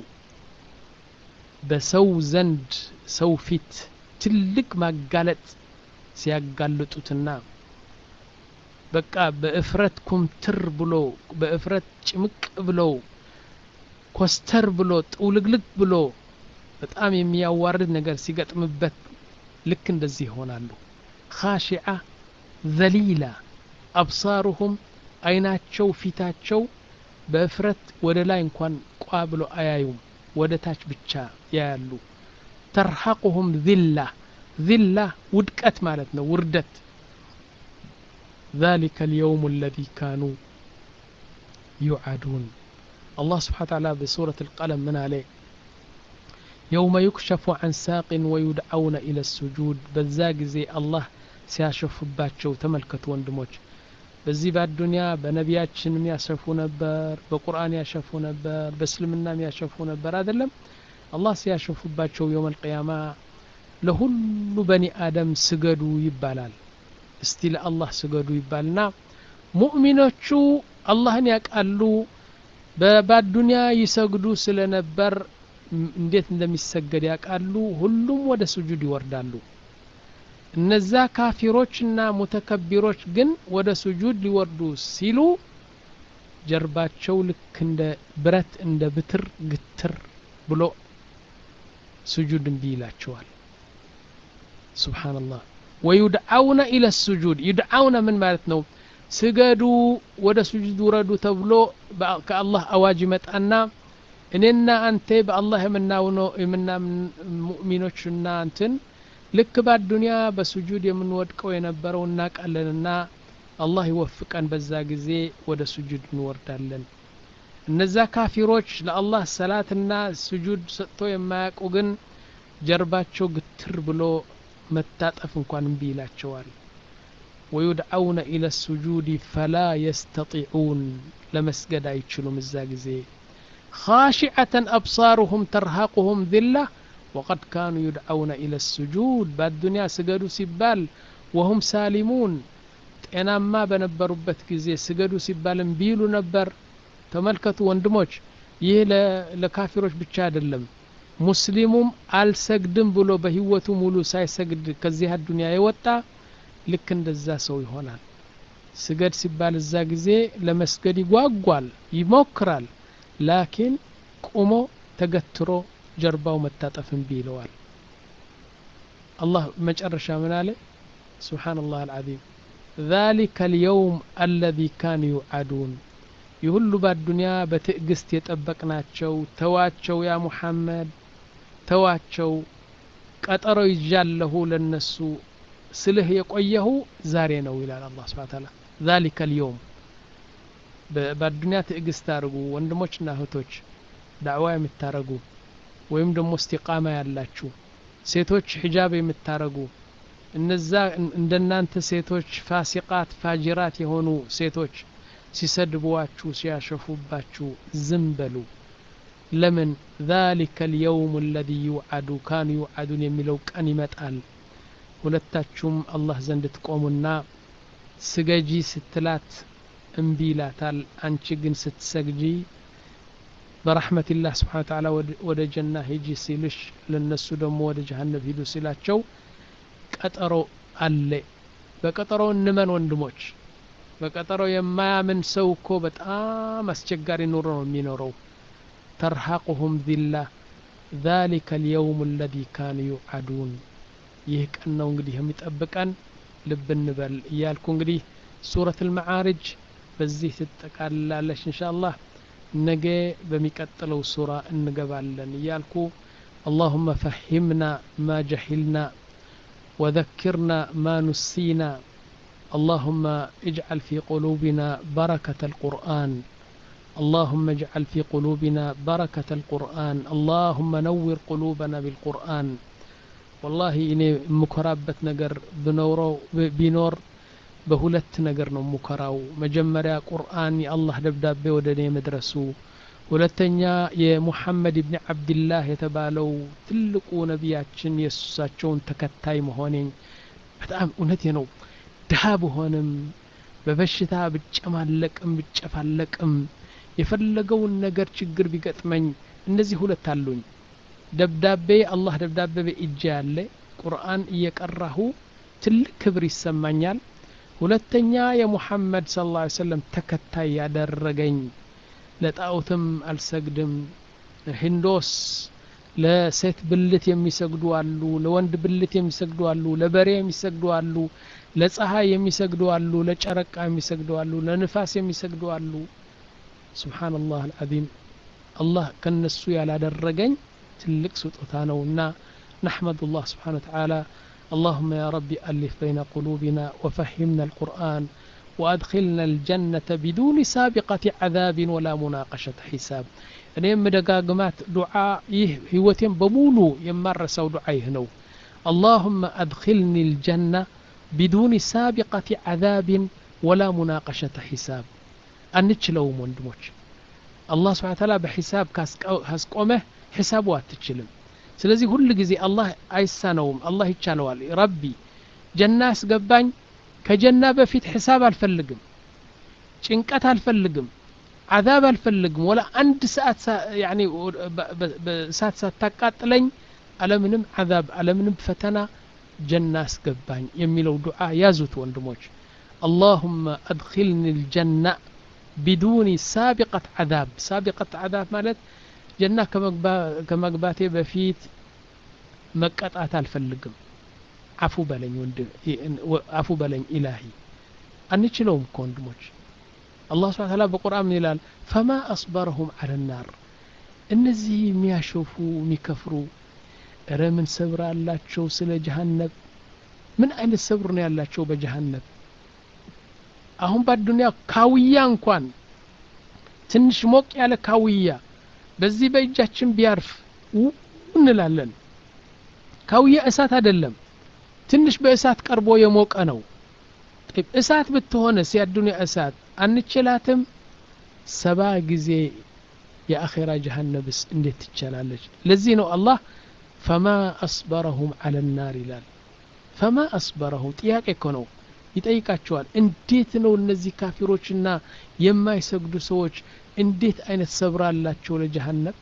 S1: بسو زند سو فيت تلك ما قالت سيقالتوتنا بقى بإفرتكم تر بلو بإفرت چمك بلو كوستر بلو تولقلق بلو በጣም የሚያዋርድ ነገር ሲገጥምበት ልክ እንደዚህ ይሆናሉ خاشعة ذليلة أبصارهم አይናቸው ፊታቸው በእፍረት ወደ ላይ እንኳን ቋብሎ አያዩም ወደ ታች ብቻ ያያሉ ترهقهم ذلة ذلة ውድቀት ማለት ነው ውርደት ذلك اليوم الذي كانوا يوعدون الله سبحانه وتعالى بسورة القلم من عليه يوم يكشف عن ساق ويدعون إلى السجود بزاق زي الله سياشف باتشو تملكت وندموش بزي بعد الدنيا بنبياتشن ياشفو نبر بقرآن ياشفو نبر بسلمنا ياشفو نبر هذا اللم الله سياشف باتشو يوم القيامة لهل بني آدم سجدوا يبالال استيل الله سجدوا يبالنا مؤمنوشو الله نياك قالو بعد الدنيا يسجدوا سلنبر እንዴት እንደሚሰገድ ያቃሉ ሁሉም ወደ ስጁድ ይወርዳሉ እነዛ ካፊሮችና ሙተከቢሮች ግን ወደ ስጁድ ሊወርዱ ሲሉ ጀርባቸው ልክ እንደ ብረት እንደ ብትር ግትር ብሎ ስጁድ እንዲላቸዋል ሱብሃንአላህ ويدعون الى السجود يدعون من ማለት ነው ስገዱ ወደ ስጁድ ወረዱ ተብሎ ከአላህ አዋጅ መጣና እኔና አንተ በአላህ የምናውነው የምናምን ሙእሚኖችና አንተን ልክ በአዱንያ በስጁድ የምንወድቀው የነበረው እናቃለንና አላህ ይወፍቀን በዛ ጊዜ ወደ ስጁድ እንወርዳለን እነዛ ካፊሮች ለአላህ ሰላትና ስጁድ ሰጥቶ የማያውቁ ግን ጀርባቸው ግትር ብሎ መታጠፍ እንኳን እምቢ ይላቸዋል ويدعون الى السجود فلا يستطيعون ለመስገድ አይችሉም እዛ ጊዜ خاشعة أبصارهم ترهقهم ذلة وقد كانوا يدعون إلى السجود بالدنيا سجدوا سبال وهم سالمون أنا ما بنبربت كزي سجدوا سبال بيلو نبر تملكتوا وندموش يه لكافروش بتشاد اللم مسلمهم آل سجدن بلو بهوتو مولو ساي سجد كزيها الدنيا يوتا لكن دزا سوي هنا سجد سبال الزاقزي لما سجد يقوال يموكرال لكن قومو تقترو جرباو متاتفن بيلوال الله مجرشا من عليه سبحان الله العظيم ذلك اليوم الذي كانوا يوعدون يهلوا بالدنيا بتقست يتأبقناتشو تواتشو يا محمد تواتشو قطرو يجاله للنسو سله يقويه زارينو إلى الله سبحانه وتعالى ذلك اليوم በአዱንያ ትዕግስት አርጉ ወንድሞችና እህቶች ዳዕዋ የምታረጉ ወይም ደግሞ እስቲቃማ ያላችሁ ሴቶች ሒጃብ የምታረጉ እነዛ እንደናንተ ሴቶች ፋሲቃት ፋጅራት የሆኑ ሴቶች ሲሰድቡዋችሁ ሲያሸፉባችሁ ዝም በሉ ለምን ذلك اليوم الذي يوعد كانوا يوعدون የሚለው ቀን ይመጣል ሁለታችሁም አላህ ዘንድ ትቆሙና ስገጂ ስትላት እንቢላታል አንቺ ግን ስትሰግጂ برحمة الله سبحانه وتعالى ወደ ጀና ሂጂ ሲልሽ ለነሱ ደግሞ ወደ ጀሃነም ሂዱ ሲላቸው ቀጠሮ አለ በቀጠሮ እንመን ወንድሞች በቀጠሮ የማያምን ሰው እኮ በጣም አስቸጋሪ ኑሮ ነው የሚኖረው ترهقهم ذلة ذلك اليوم الذي كانوا يوعدون ይህ ቀን ነው እንግዲህ የሚጠብቀን ልብ እንበል እያልኩ እንግዲህ ሱረة المعارج በዚህ ትጠቃላለች ኢንሻአላህ ነገ በሚቀጥለው ሱራ እንገባለን እያልኩ اللهم فهمنا ما جهلنا وذكرنا ما نسينا اللهم اجعل في قلوبنا بركة القرآن اللهم اجعل في قلوبنا بركة القرآن اللهم نور قلوبنا بالقرآن والله እኔ ምኮራበት ነገር ብኖረው ቢኖር በሁለት ነገር ነው ምኮራው መጀመሪያ ቁርአን የአላህ ደብዳቤ ወደ እኔ መድረሱ ሁለተኛ የሙሐመድ ኢብኑ አብዱላህ የተባለው ትልቁ ነቢያችን የሱሳቸውን ተከታይ መሆኔ በጣም እውነቴ ነው ድሃ ብሆንም በበሽታ ብጨማለቅም ብጨፋለቅም የፈለገውን ነገር ችግር ቢገጥመኝ እነዚህ ሁለት አሉኝ ደብዳቤ አላህ ደብዳቤ በእጄ ያለ ቁርአን እየቀራሁ ትልቅ ክብር ይሰማኛል ሁለተኛ የሙሐመድ ሰለላሁ ዐለይሂ ወሰለም ተከታይ ያደረገኝ ለጣውትም አልሰግድም ሂንዶስ ለሴት ብልት የሚሰግዱ አሉ ለወንድ ብልት የሚሰግዱ አሉ ለበሬ የሚሰግዱ አሉ ለፀሐይ የሚሰግዱ አሉ ለጨረቃ የሚሰግዱ አሉ ለንፋስ የሚሰግዱ አሉ ሱብሃንአላህ አልዓዚም አላህ ከነሱ ያላደረገኝ ትልቅ ስጦታ ነውና نحمد الله سبحانه وتعالى اللهم يا ربي ألف بين قلوبنا وفهمنا القرآن وأدخلنا الجنة بدون سابقة عذاب ولا مناقشة حساب أنا مدقاقمات دعاء هوتين بمولو يمارسوا دعاء هنو اللهم أدخلني الجنة بدون سابقة عذاب ولا مناقشة حساب أنتشلو مندموش الله سبحانه وتعالى بحساب كاسقومه حسابه أتشلم ስለዚህ ሁሉ ጊዜ አላህ አይሳነውም አላህ ይቻለዋል ረቢ ጀና አስገባኝ ከጀና በፊት ሒሳብ አልፈልግም ጭንቀት አልፈልግም عذاب አልፈልግም ወላ አንድ ሰዓት يعني በሰዓት ሳታቃጥለኝ አለምንም عذاب አለምንም ፈተና ጀና አስገባኝ የሚለው ዱዓ ያዙት ወንድሞች اللهم ادخلني الجنة بدون سابقة عذاب سابقة عذاب ማለት ጀና ከመግባቴ በፊት መቀጣት አልፈልግም አፉ በለኝ ወንድ አፉ በለኝ ኢላሂ አንችለውም ወንድሞች አላህ Subhanahu Wa Ta'ala በቁርአን ይላል فما اصبرهم على النار እነዚህ የሚያሾፉ የሚከፍሩ ረምን ሰብር አላቸው ስለ ጀሃነም ምን አይነት ሰብር ነው ያላቸው በጀሃነም አሁን በዱንያ ካውያ እንኳን ትንሽ ሞቅ ያለ ካውያ በዚህ በእጃችን ቢያርፍ እንላለን ካውያ እሳት አይደለም ትንሽ በእሳት ቀርቦ የሞቀ ነው طيب እሳት ብትሆንስ ያዱንያ እሳት አንችላትም ሰባ ጊዜ የአኺራ ጀሃነምስ እንዴት ትችላለች ለዚህ ነው አላህ فما اصبرهم على النار ይላል فما اصبرهم ጥያቄ እኮ ነው ይጠይቃቸዋል እንዴት ነው እነዚህ ካፊሮችና የማይሰግዱ ሰዎች እንዴት አይነት ሰብር አላቸው ለጀሃነም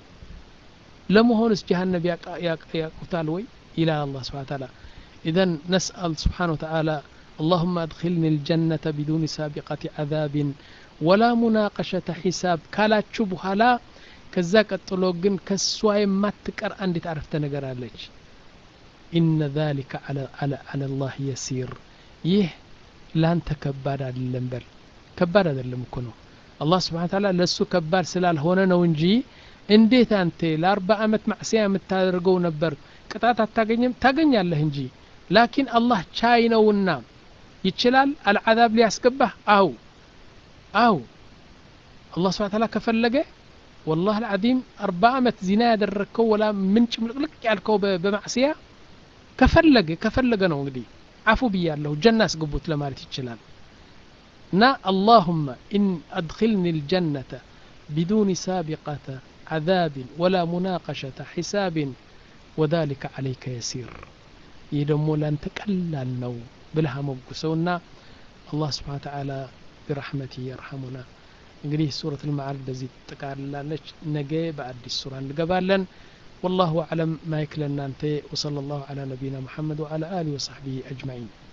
S1: ለመሆንስ ጀሃነም ያቁታል ወይ ኢላ አላህ Subhanahu Wa Ta'ala اذا نسال سبحانه وتعالى اللهم ادخلني الجنة بدون سابقة عذاب ولا مناقشة حساب ካላችሁ በኋላ ከዛ ቀጥሎ ግን ከሷ የማትቀር አንዲት አረፍተ ነገር አለች ان ذلك على على على الله يسير ይህ ላንተ ከባድ አይደለም በል ከባድ አይደለም እኮ ነው አላህ Subhanahu Wa Ta'ala ለሱ ከባድ ስላልሆነ ነው እንጂ እንዴት አንተ ለ40 አመት ማዕሲያ የምታደርገው ነበር ቅጣት አታገኝም ታገኛለህ እንጂ ላኪን አላህ ቻይ ነውና ይችላል አልዓዛብ ሊያስገባህ አው አው አላህ Subhanahu Wa Ta'ala ከፈለገ والله العظيم أربع አመት ዚና ያደረከው ወላ ምንጭ ምልቅልቅ ያልከው በማዕሲያ ከፈለገ ከፈለገ ነው እንግዲህ አፉ ብያለሁ ጀና አስገቡት ለማለት ይችላል نا اللهم إن أدخلني الجنة بدون سابقة عذاب ولا مناقشة حساب وذلك عليك يسير يدمو لن تكلل نو بلها مبقسونا الله سبحانه وتعالى برحمته يرحمنا እንግዲህ سورة المعارج በዚህ ተቃርላለች ነገ በአዲስ ሱራ እንገባለን والله أعلم ما يكلنا أنت وصلى الله على نبينا محمد وعلى آله وصحبه أجمعين